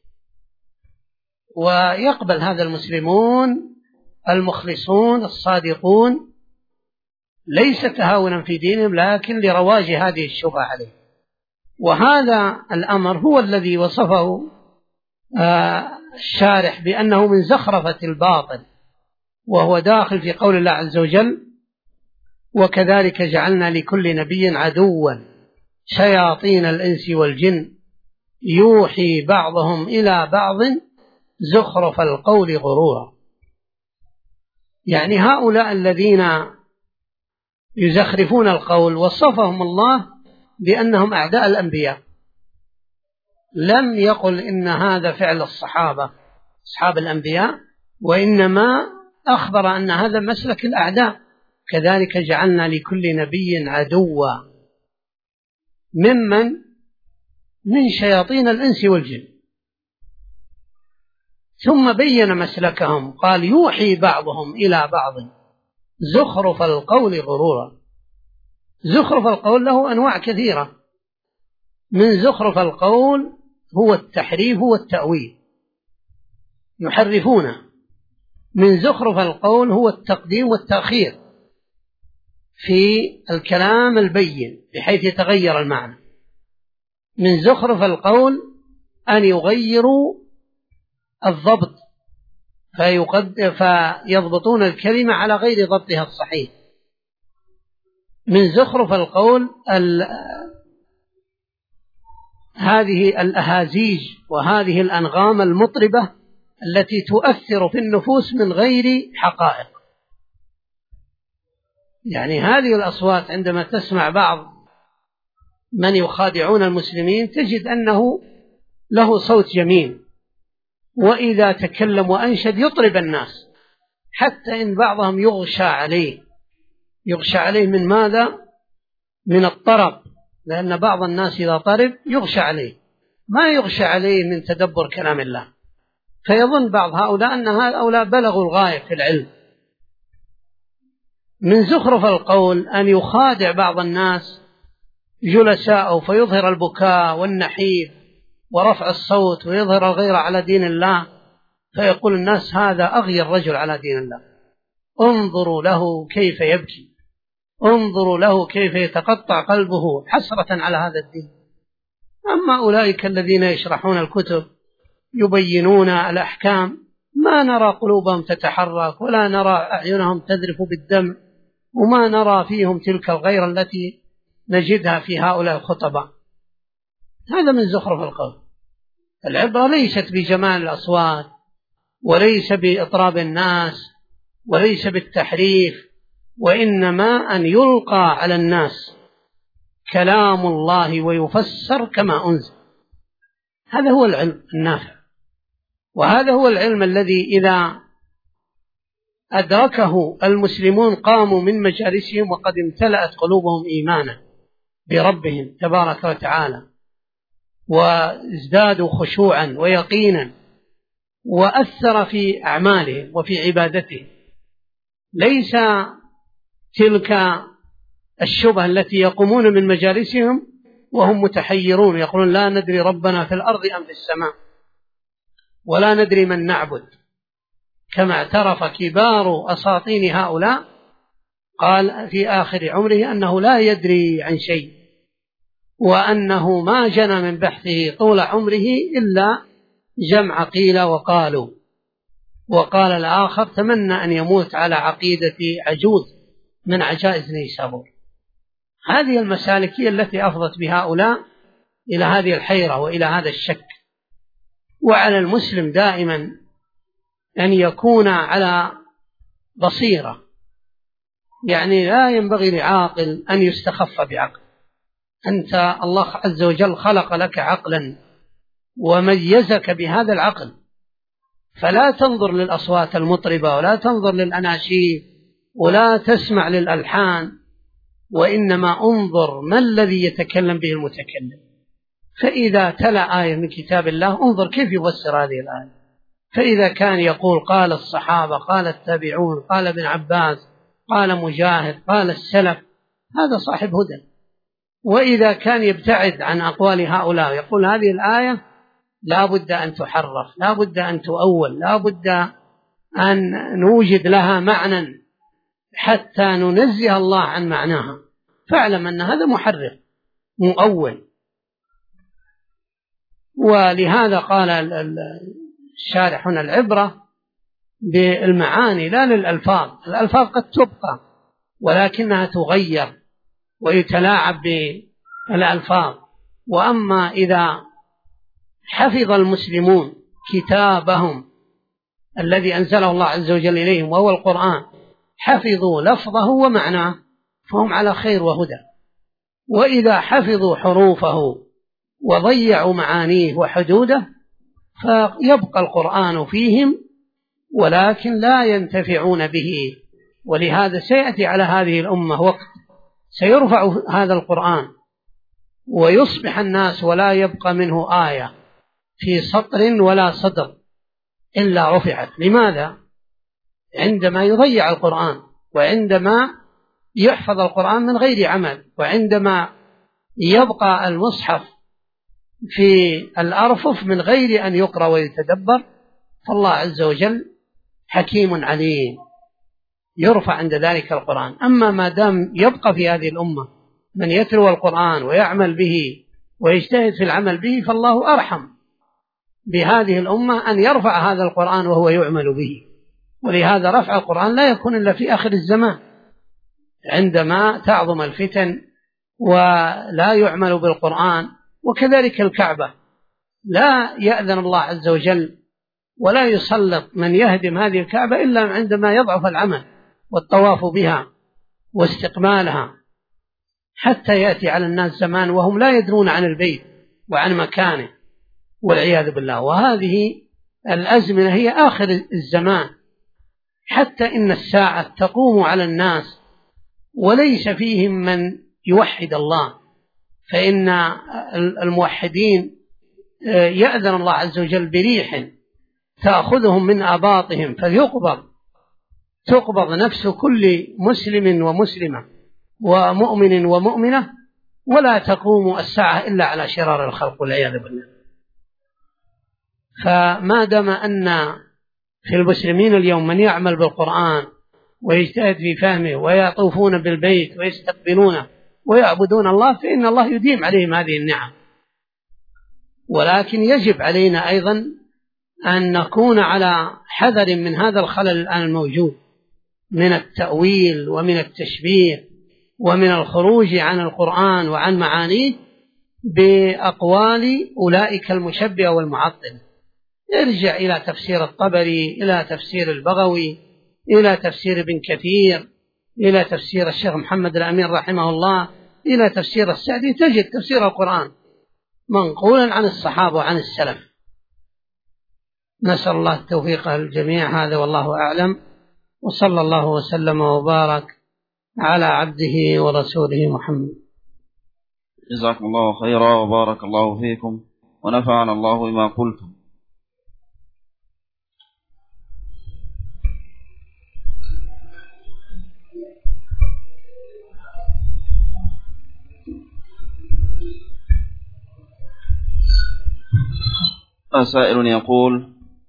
B: ويقبل هذا المسلمون المخلصون الصادقون ليس تهاونا في دينهم، لكن لرواج هذه الشبهة عليه. وهذا الأمر هو الذي وصفه الشارح بأنه من زخرفة الباطل، وهو داخل في قول الله عز وجل وكذلك جعلنا لكل نبي عدوا شياطين الإنس والجن يوحي بعضهم إلى بعض زخرف القول غرورا. يعني هؤلاء الذين يزخرفون القول وصفهم الله بأنهم أعداء الأنبياء، لم يقل إن هذا فعل الصحابة أصحاب الأنبياء، وإنما أخبر أن هذا مسلك الأعداء. كذلك جعلنا لكل نبي عدوا من شياطين الإنس والجن. ثم بين مسلكهم قال يوحي بعضهم إلى بعض زخرف القول غرورا. زخرف القول له أنواع كثيرة، من زخرف القول هو التحريف والتأويل، يحرفونه. من زخرف القول هو التقديم والتأخير في الكلام البين بحيث يتغير المعنى. من زخرف القول أن يغيروا الضبط فيضبطون الكلمة على غير ضبطها الصحيح. من زخرف القول هذه الأهازيج وهذه الأنغام المطربة التي تؤثر في النفوس من غير حقائق. يعني هذه الأصوات عندما تسمع بعض من يخادعون المسلمين تجد أنه له صوت جميل، وإذا تكلم وأنشد يطرب الناس، حتى إن بعضهم يغشى عليه من ماذا؟ من الطرب، لأن بعض الناس إذا طرب يغشى عليه، ما يغشى عليه من تدبر كلام الله، فيظن بعض هؤلاء أن هؤلاء بلغوا الغاية في العلم. من زخرف القول أن يخادع بعض الناس جلساء فيظهر البكاء والنحيب ورفع الصوت ويظهر الغيرة على دين الله، فيقول الناس هذا أغير رجل على دين الله، انظروا له كيف يبكي، انظروا له كيف يتقطع قلبه حسرة على هذا الدين. أما أولئك الذين يشرحون الكتب يبينون الأحكام ما نرى قلوبهم تتحرك ولا نرى أعينهم تذرف بالدم، وما نرى فيهم تلك الغيرة التي نجدها في هؤلاء الخطباء. هذا من زخرف القول. العبرة ليست بجمال الأصوات، وليس بإطراب الناس، وليس بالتحريف، وإنما أن يلقى على الناس كلام الله ويفسر كما أنزل. هذا هو العلم النافع، وهذا هو العلم الذي إذا أدركه المسلمون قاموا من مجالسهم وقد امتلأت قلوبهم إيمانا بربهم تبارك وتعالى، وازدادوا خشوعا ويقينا، وأثر في أعمالهم وفي عبادتهم. ليس تلك الشبهة التي يقومون من مجالسهم وهم متحيرون يقولون لا ندري ربنا في الأرض أم في السماء، ولا ندري من نعبد، كما اعترف كبار أساطين هؤلاء، قال في آخر عمره أنه لا يدري عن شيء، وأنه ما جنى من بحثه طول عمره إلا جمع قيل وقالوا. وقال الآخر تمنى أن يموت على عقيدة عجوز من عجائز نيسابور. هذه المسالك هي التي أفضت بهؤلاء إلى هذه الحيرة وإلى هذا الشك. وعلى المسلم دائما أن يكون على بصيرة، يعني لا ينبغي لعاقل أن يستخف بعقل. أنت الله عز وجل خلق لك عقلا وميزك بهذا العقل، فلا تنظر للأصوات المطربة ولا تنظر للأناشيد ولا تسمع للألحان، وإنما انظر ما الذي يتكلم به المتكلم. فإذا تلا آية من كتاب الله انظر كيف يفسر هذه الآية، فإذا كان يقول قال الصحابة، قال التابعون، قال ابن عباس، قال مجاهد، قال السلف، هذا صاحب هدى. وإذا كان يبتعد عن أقوال هؤلاء يقول هذه الآية لا بد أن تحرف، لا بد أن تؤول، لا بد أن نوجد لها معنى حتى ننزه الله عن معناها، فاعلم أن هذا محرف مؤول. ولهذا قال الشارح هنا العبرة بالمعاني لا للألفاظ. الألفاظ قد تبقى ولكنها تغير ويتلاعب الألفاظ. وأما إذا حفظ المسلمون كتابهم الذي أنزله الله عز وجل إليهم وهو القرآن، حفظوا لفظه ومعناه، فهم على خير وهدى. وإذا حفظوا حروفه وضيعوا معانيه وحدوده فيبقى القرآن فيهم ولكن لا ينتفعون به. ولهذا سيأتي على هذه الأمة وقت سيرفع هذا القرآن ويصبح الناس ولا يبقى منه آية في سطر ولا صدر إلا رفعت. لماذا؟ عندما يضيع القرآن، وعندما يحفظ القرآن من غير عمل، وعندما يبقى المصحف في الأرفف من غير أن يقرأ ويتدبر، فالله عز وجل حكيم عليم يرفع عند ذلك القرآن. أما ما دام يبقى في هذه الأمة من يتلو القرآن ويعمل به ويجتهد في العمل به، فالله أرحم بهذه الأمة أن يرفع هذا القرآن وهو يعمل به. ولهذا رفع القرآن لا يكون إلا في آخر الزمان عندما تعظم الفتن ولا يعمل بالقرآن. وكذلك الكعبة لا يأذن الله عز وجل ولا يسلط من يهدم هذه الكعبة إلا عندما يضعف العمل والطواف بها واستقبالها، حتى يأتي على الناس زمان وهم لا يدرون عن البيت وعن مكانه والعياذ بالله. وهذه الأزمنة هي آخر الزمان، حتى إن الساعة تقوم على الناس وليس فيهم من يوحد الله، فإن الموحدين يأذن الله عز وجل بريح تأخذهم من آباطهم تقبض نفس كل مسلم ومسلمة ومؤمن ومؤمنة، ولا تقوم الساعة إلا على شرار الخلق والعياذ بالله. فما دام أن في المسلمين اليوم من يعمل بالقرآن ويجتهد في فهمه ويطوفون بالبيت ويستقبلونه ويعبدون الله، فإن الله يديم عليهم هذه النعم. ولكن يجب علينا أيضا أن نكون على حذر من هذا الخلل الآن الموجود من التأويل ومن التشبيه ومن الخروج عن القرآن وعن معانيه بأقوال أولئك المشبهة والمعطلة. ارجع إلى تفسير الطبري، إلى تفسير البغوي، إلى تفسير ابن كثير، إلى تفسير الشيخ محمد الأمين رحمه الله، إلى تفسير السعدي، تجد تفسير القرآن منقولا عن الصحابة وعن السلف. نسأل الله التوفيق للجميع. هذا والله أعلم، وصلى الله وسلم وبارك على عبده ورسوله محمد.
A: جزاكم الله خيرا وبارك الله فيكم ونفعنا الله بما قلتم. سائل يقول: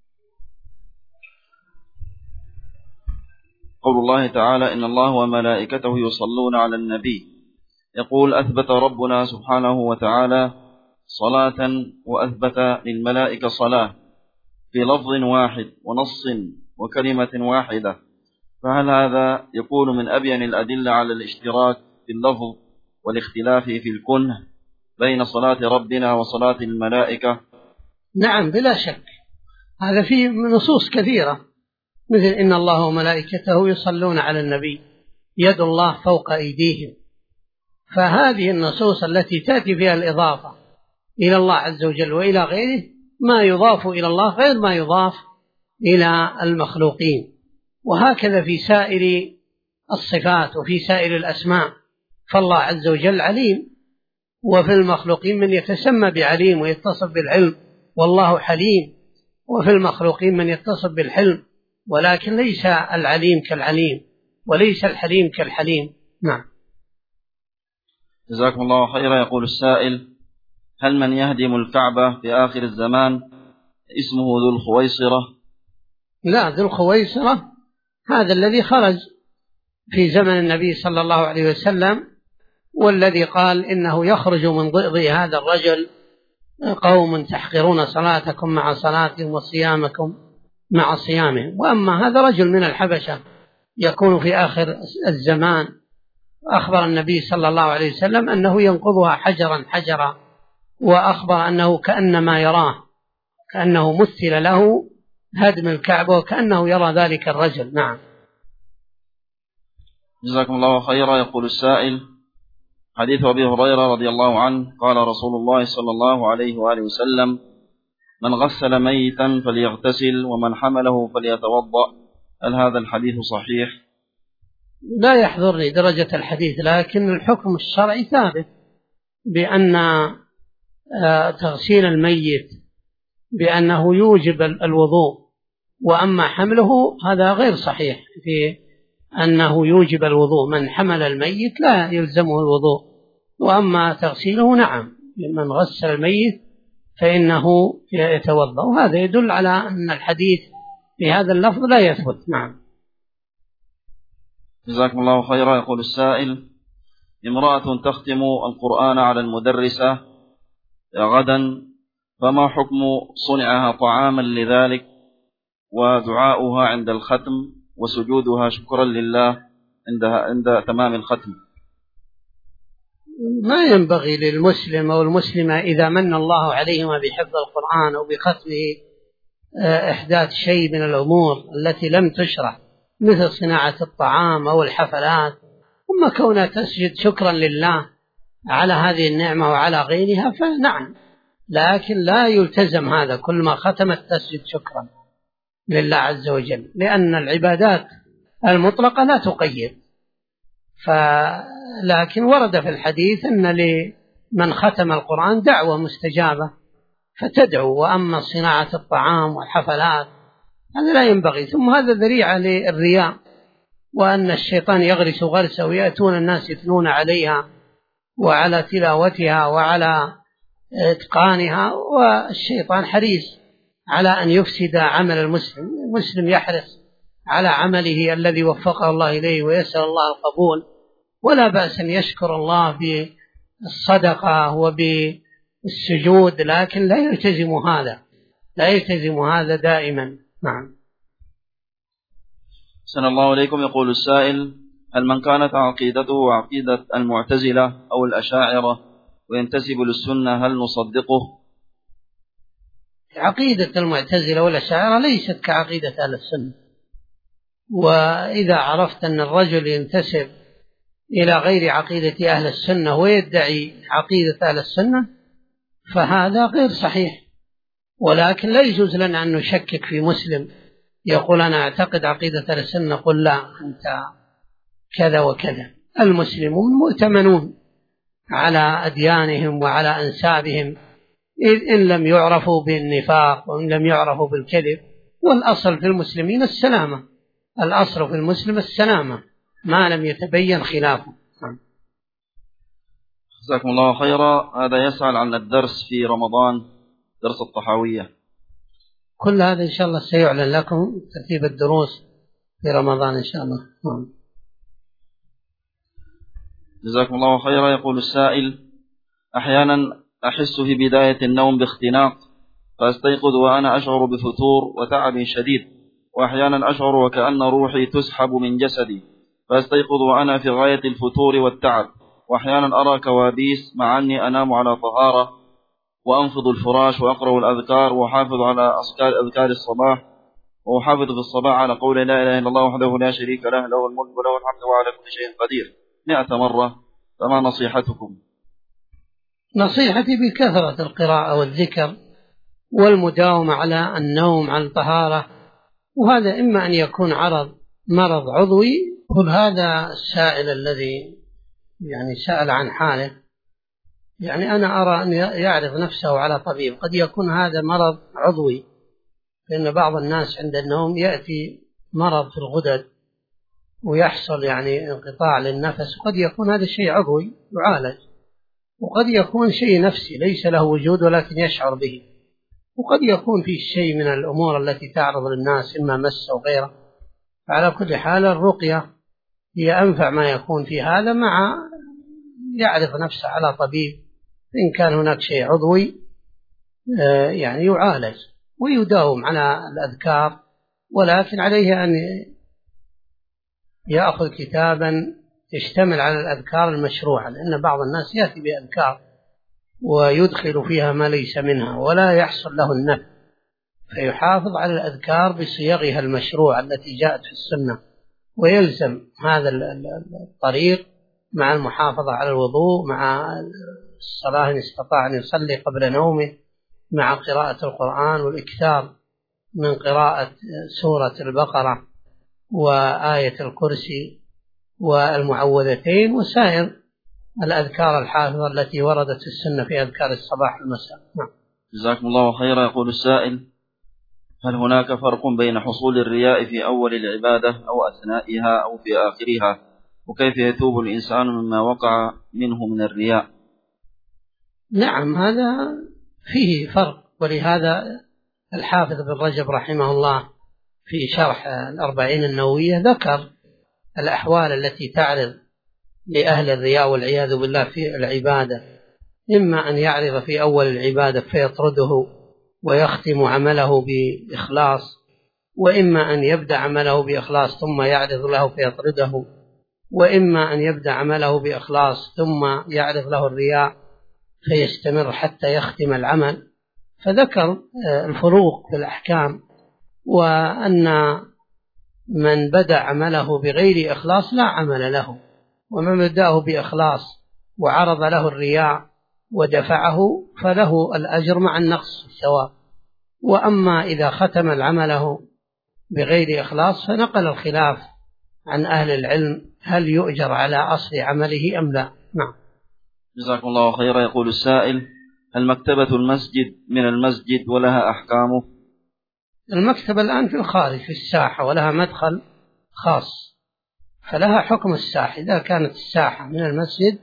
A: قول الله تعالى: إن الله وملائكته يصلون على النبي، يقول: أثبت ربنا سبحانه وتعالى صلاة وأثبت للملائكة صلاة في لفظ واحد ونص وكلمة واحدة، فهل هذا يكون من أبين الأدلة على الاشتراك في اللفظ والاختلاف في الكنه بين صلاة ربنا وصلاة الملائكة؟
B: نعم بلا شك، هذا فيه نصوص كثيرة، مثل إن الله وملائكته يصلون على النبي، يد الله فوق أيديهم. فهذه النصوص التي تأتي فيها الإضافة إلى الله عز وجل وإلى غيره، ما يضاف إلى الله غير ما يضاف إلى المخلوقين. وهكذا في سائر الصفات وفي سائر الأسماء، فالله عز وجل عليم، وفي المخلوقين من يتسمى بعليم ويتصف بالعلم والله حليم، وفي المخلوقين من يتصف بالحلم ولكن ليس العليم كالعليم وليس الحليم كالحليم. نعم.
A: جزاكم الله خيرا. يقول السائل: هل من يهدم الكعبة في آخر الزمان اسمه ذو الخويصرة؟
B: لا، ذو الخويصرة هذا الذي خرج في زمن النبي صلى الله عليه وسلم، والذي قال إنه يخرج من ضئض هذا الرجل قوم تحقرون صلاتكم مع صلاتهم وصيامكم مع صيامهم. وأما هذا رجل من الحبشة يكون في آخر الزمان، أخبر النبي صلى الله عليه وسلم أنه ينقضها حجرا حجرا، وأخبر أنه كأنما يراه، كأنه مثل له هدم الكعبة وكأنه يرى ذلك الرجل. نعم.
A: جزاكم الله خيرا. يقول السائل: حديث أبي هريرة رضي الله عنه قال رسول الله صلى الله عليه وآله وسلم: من غسل ميتا فليغتسل ومن حمله فليتوضأ. هل هذا الحديث صحيح؟
B: لا يحضرني درجة الحديث، لكن الحكم الشرعي ثابت بأن تغسيل الميت بأنه يوجب الوضوء، وأما حمله هذا غير صحيح في أنه يوجب الوضوء. من حمل الميت لا يلزمه الوضوء، وأما تغسيله نعم، من غسل الميت فإنه يتوضأ، وهذا يدل على أن الحديث في هذا اللفظ لا يثبت. نعم.
A: جزاكم الله خيرا. يقول السائل: امرأة تختم القرآن على المدرسة غدا، فما حكم صنعها طعاما لذلك ودعاؤها عند الختم وسجودها شكرا لله عند تمام الختم؟
B: ما ينبغي للمسلم أو المسلمة إذا من الله عليهما بحفظ القرآن أو بختمه إحداث شيء من الأمور التي لم تشرع، مثل صناعة الطعام أو الحفلات، ثم كونها تسجد شكرا لله على هذه النعمة وعلى غيرها فنعم، لكن لا يلتزم هذا كل ما ختمت تسجد شكرا لله عز وجل، لأن العبادات المطلقة لا تقيد. لكن ورد في الحديث أن لمن ختم القرآن دعوة مستجابة فتدعو، وأما صناعة الطعام والحفلات هذا لا ينبغي، ثم هذا ذريعة للرياء، وأن الشيطان يغرس غرسه ويأتون الناس يثنون عليها وعلى تلاوتها وعلى إتقانها، والشيطان حريص على أن يفسد عمل المسلم. المسلم يحرص على عمله الذي وفقه الله إليه ويسأل الله القبول، ولا بأس أن يشكر الله بالصدقة وبالسجود، لكن لا يلتزم هذا دائما. نعم.
A: سنة الله عليكم. يقول السائل: هل من كانت عقيدته عقيدة المعتزلة أو الأشاعرة وينتسب للسنة هل نصدقه؟
B: عقيدة المعتزلة والأشاعرة ليست كعقيدة أهل السنة، وإذا عرفت أن الرجل ينتسب إلى غير عقيدة أهل السنة ويدعي عقيدة أهل السنة فهذا غير صحيح، ولكن لا يجوز لنا أن نشكك في مسلم يقول أنا أعتقد عقيدة أهل السنة، قل لا أنت كذا وكذا. المسلمون مؤتمنون على أديانهم وعلى أنسابهم إن لم يعرفوا بالنفاق وإن لم يعرفوا بالكذب، والأصل في المسلمين السلامة، الأصل في المسلم السلامة ما لم يتبين خلافه.
A: جزاكم الله خيرا. هذا يسأل عن الدرس في رمضان، درس الطحاوية.
B: كل هذا إن شاء الله سيعلن لكم ترتيب الدروس في رمضان إن شاء الله.
A: جزاكم الله خيرا. يقول السائل: أحيانا أحس في بداية النوم باختناق فأستيقظ وأنا أشعر بفتور وتعب شديد، وأحيانا أشعر وكأن روحي تسحب من جسدي فأستيقظ وأنا في غاية الفتور والتعب، وأحيانا أرى كوابيس مع أني أنام على طهارة، وأنفض الفراش وأقرأ الأذكار وأحافظ على أذكار الصباح، وأحافظ في الصباح على قول لا إله إلا الله وحده لا شريك له له الملك وله الحمد وعلى كل شيء قدير 100 مرة، فما نصيحتكم؟
B: نصيحتي بكثرة القراءة والذكر والمداومة على النوم عن طهارة، وهذا إما أن يكون مرض عضوي. قل هذا السائل الذي سأل عن حاله، أنا أرى أن يعرض نفسه على طبيب، قد يكون هذا مرض عضوي، لأن بعض الناس عند النوم يأتي مرض في الغدد ويحصل انقطاع للنفس، وقد يكون هذا شيء عضوي يعالج، وقد يكون شيء نفسي ليس له وجود ولكن يشعر به، وقد يكون في شيء من الأمور التي تعرض للناس إما مس أو غيره. فعلى كل حال الرقية هي أنفع ما يكون في هذا، مع يعرف نفسه على طبيب إن كان هناك شيء عضوي يعالج ويداوم على الأذكار، ولكن عليه أن يأخذ كتابا تشتمل على الأذكار المشروعة، لأن بعض الناس يأتي بأذكار ويدخل فيها ما ليس منها ولا يحصل له النفع، فيحافظ على الأذكار بصيغها المشروعة التي جاءت في السنة، ويلزم هذا الطريق مع المحافظة على الوضوء، مع الصلاة إن استطاع أن يصلي قبل نومه، مع قراءة القرآن والإكثار من قراءة سورة البقرة وآية الكرسي والمعوذتين وسائر الأذكار الحافظة التي وردت في السنة في أذكار الصباح والمساء.
A: جزاكم الله خيرا. يقول السائل: هل هناك فرق بين حصول الرياء في أول العبادة أو أثنائها أو في آخرها؟ وكيف يتوب الإنسان مما وقع منه من الرياء؟
B: نعم، هذا فيه فرق، ولهذا الحافظ بن رجب رحمه الله في شرح الأربعين النووية ذكر الأحوال التي تعرض لأهل الرياء والعياذ بالله في العبادة، إما أن يعرض في أول العبادة فيطرده ويختم عمله بإخلاص، وإما أن يبدأ عمله بإخلاص ثم يعرض له فيطرده، وإما أن يبدأ عمله بإخلاص ثم يعرض له الرياء فيستمر حتى يختم العمل. فذكر الفروق في الأحكام، وأن من بدأ عمله بغير إخلاص لا عمل له، ومن بدأه بإخلاص وعرض له الرياء ودفعه فله الأجر مع النقص في الثواب. وأما إذا ختم عمله بغير إخلاص فنقل الخلاف عن أهل العلم هل يؤجر على أصل عمله أم لا. نعم.
A: جزاكم الله خيرا. يقول السائل: هل مكتبة المسجد من المسجد ولها أحكامه؟
B: المكتبة الآن في الخارج في الساحة ولها مدخل خاص، فلها حكم الساحة. إذا كانت الساحة من المسجد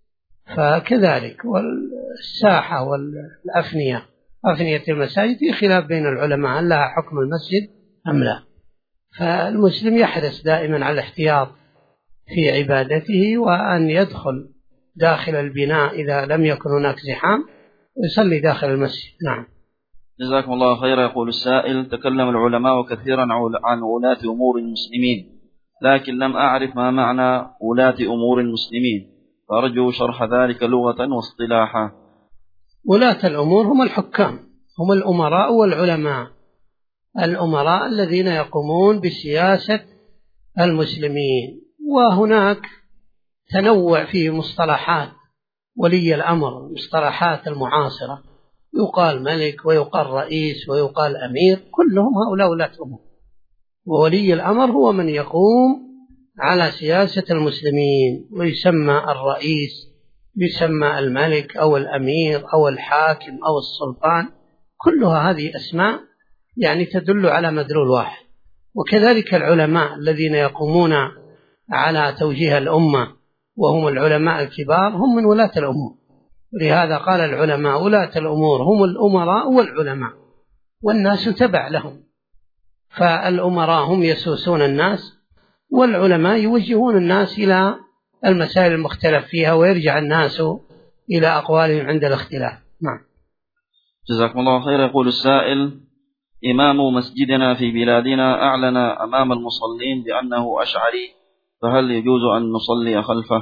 B: فكذلك، والساحة والأفنية أفنية المساجد في خلاف بين العلماء هل لها حكم المسجد أم لا. فالمسلم يحرص دائما على الاحتياط في عبادته، وأن يدخل داخل البناء إذا لم يكن هناك زحام ويصلي داخل المسجد. نعم.
A: جزاكم الله خيرا. يقول السائل: تكلم العلماء كثيرا عن ولاة أمور المسلمين، لكن لم أعرف ما معنى ولاة أمور المسلمين، فأرجو شرح ذلك لغة واصطلاحا.
B: ولاة الأمور هم الحكام، هم الأمراء والعلماء، الأمراء الذين يقومون بسياسة المسلمين. وهناك تنوع في مصطلحات ولي الأمر، مصطلحات المعاصرة، يقال ملك ويقال رئيس ويقال أمير، كلهم هؤلاء ولاة أمور. وولي الأمر هو من يقوم على سياسة المسلمين، ويسمى الرئيس، يسمى الملك أو الأمير أو الحاكم أو السلطان، كلها هذه أسماء يعني تدل على مدلول واحد. وكذلك العلماء الذين يقومون على توجيه الأمة وهم العلماء الكبار هم من ولاة الأمور. لهذا قال العلماء ولاة الأمور هم الأمراء والعلماء، والناس تبع لهم. فالأمراء هم يسوسون الناس، والعلماء يوجهون الناس إلى المسائل المختلف فيها، ويرجع الناس إلى أقوالهم عند الاختلاف. نعم.
A: جزاكم الله خيرا. يقول السائل: إمام مسجدنا في بلادنا أعلن أمام المصلين بأنه أشعري، فهل يجوز أن نصلي خلفه؟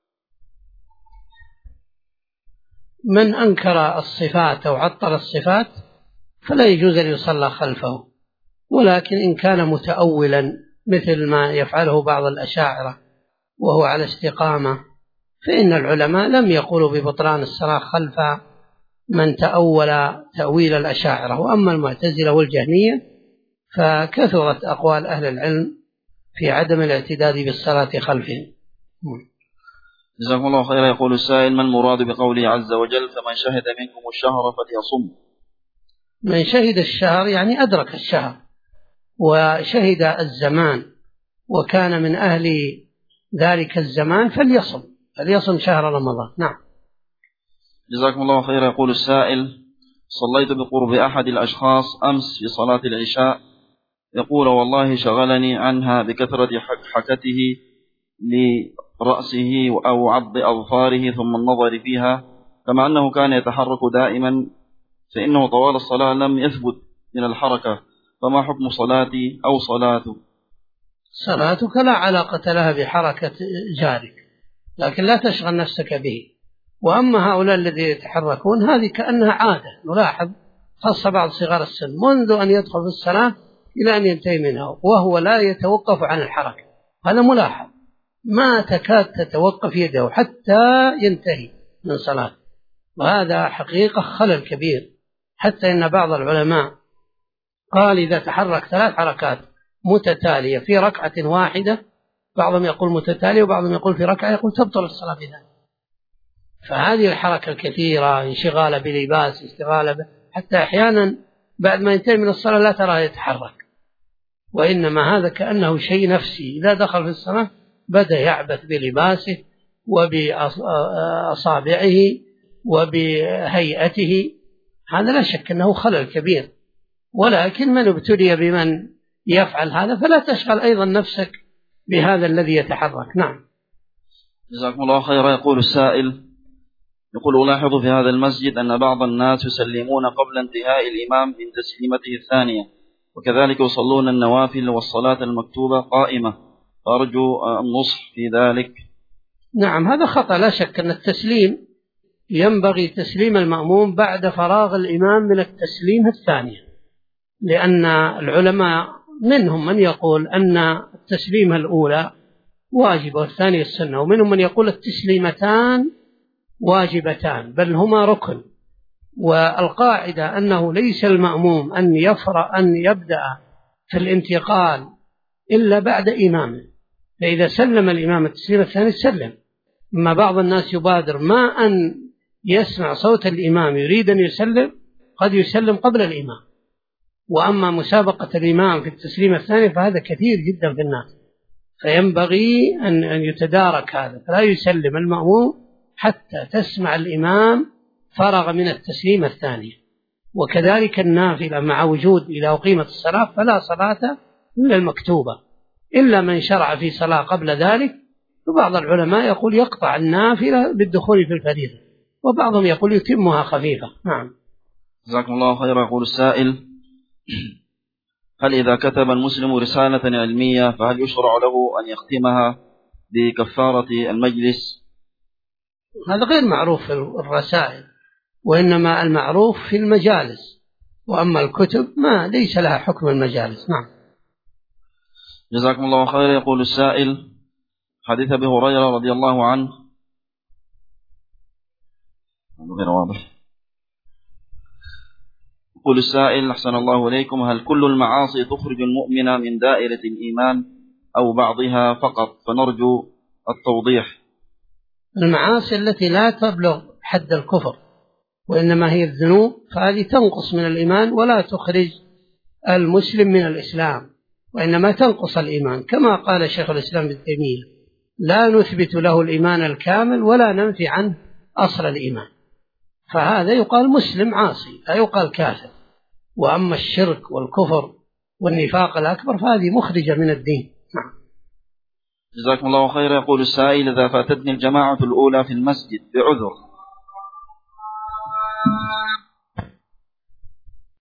B: من أنكر الصفات أو عطل الصفات فلا يجوز أن يصلى خلفه، ولكن إن كان متأولا مثل ما يفعله بعض الأشاعرة وهو على استقامة، فإن العلماء لم يقولوا ببطلان الصلاة خلف من تأول تأويل الأشاعرة. وأما المعتزلة والجهمية فكثرت أقوال أهل العلم في عدم الاعتداد بالصلاة خلفهم.
A: جزاكم الله خيرا. يقول السائل: ما المراد بقوله عز وجل: فمن شهد منكم الشهر فليصم؟
B: من شهد الشهر يعني أدرك الشهر وشهد الزمان وكان من أهل ذلك الزمان فليصم شهر رمضان. نعم.
A: جزاكم الله خيرا. يقول السائل: صليت بقرب أحد الأشخاص أمس في صلاة العشاء، يقول: والله شغلني عنها بكثرة حكته لرأسه أو عض أظفاره ثم النظر فيها، كما أنه كان يتحرك دائما، فإنه طوال الصلاة لم يثبت من الحركة، فما حكم صلاتي أو صلاته؟
B: صلاتك لا علاقة لها بحركة جارك، لكن لا تشغل نفسك به. وأما هؤلاء الذين يتحركون هذه كأنها عادة، نلاحظ خاصة بعض صغار السن منذ أن يدخل في الصلاة إلى أن ينتهي منها وهو لا يتوقف عن الحركة، هذا ملاحظ، ما تكاد تتوقف يده حتى ينتهي من صلاة، وهذا حقيقة خلل كبير. حتى إن بعض العلماء قال إذا تحرك 3 حركات متتالية في ركعة واحدة، بعضهم يقول متتالية وبعضهم يقول في ركعة، يقول تبطل الصلاة بذلك. فهذه الحركة الكثيرة، انشغال بلباس، حتى أحيانا بعد ما ينتهي من الصلاة لا تراه يتحرك، وإنما هذا كأنه شيء نفسي، إذا دخل في الصلاة بدأ يعبث بلباسه وبأصابعه وبهيئته، هذا لا شك أنه خلل كبير. ولكن من ابتلي بمن يفعل هذا فلا تشغل أيضا نفسك بهذا الذي يتحرك. نعم.
A: جزاكم الله خيرا. يقول السائل، يقول ألاحظ في هذا المسجد أن بعض الناس يسلمون قبل انتهاء الإمام من تسليمته الثانية، وكذلك يصلون النوافل والصلاة المكتوبة قائمة، أرجو النصح في ذلك.
B: نعم، هذا خطأ، لا شك أن التسليم ينبغي تسليم المأموم بعد فراغ الإمام من التسليم الثانية، لأن العلماء منهم من يقول أن التسليمة الأولى واجبة والثانية السنة، ومنهم من يقول التسليمتان واجبتان بل هما ركن. والقاعدة أنه ليس المأموم أن يبدأ في الانتقال إلا بعد إمامه، فإذا سلم الإمام التسليم الثاني سلم. أما بعض الناس يبادر ما أن يسمع صوت الإمام يريد أن يسلم، قد يسلم قبل الإمام. وأما مسابقة الإمام في التسليم الثاني فهذا كثير جدا في الناس، فينبغي أن يتدارك هذا، فلا يسلم المأموم حتى تسمع الإمام فرغ من التسليم الثاني. وكذلك النافلة مع وجود إذا أقيمت الصلاة فلا صلاة إلا المكتوبة، إلا من شرع في صلاة قبل ذلك. وبعض العلماء يقول يقطع النافلة بالدخول في الفريضة، وبعضهم يقول يتمها خفيفة. نعم.
A: جزاكم الله خيرا. يقول السائل، هل إذا كتب المسلم رسالة علمية فهل يشرع له أن يختمها بكفارة المجلس؟
B: هذا غير معروف في الرسائل، وإنما المعروف في المجالس، وأما الكتب ما ليس لها حكم المجالس. نعم.
A: جزاكم الله خيرا. يقول السائل، حديث أبي هريرة رضي الله عنه غير واضح. يقول السائل، أحسن الله إليكم، هل كل المعاصي تخرج المؤمن من دائرة الإيمان أو بعضها فقط؟ فنرجو التوضيح.
B: المعاصي التي لا تبلغ حد الكفر وإنما هي الذنوب فهذه تنقص من الإيمان ولا تخرج المسلم من الإسلام، وإنما تنقص الإيمان، كما قال شيخ الإسلام ابن تيمية لا نثبت له الإيمان الكامل ولا ننفي عنه أصل الإيمان، فهذا يقال مسلم عاصي لا يقال كافر. وأما الشرك والكفر والنفاق الأكبر فهذه مخرجة من الدين. نعم.
A: جزاكم الله خيرا. يقول السائل، إذا فاتتني الجماعة الأولى في المسجد بعذر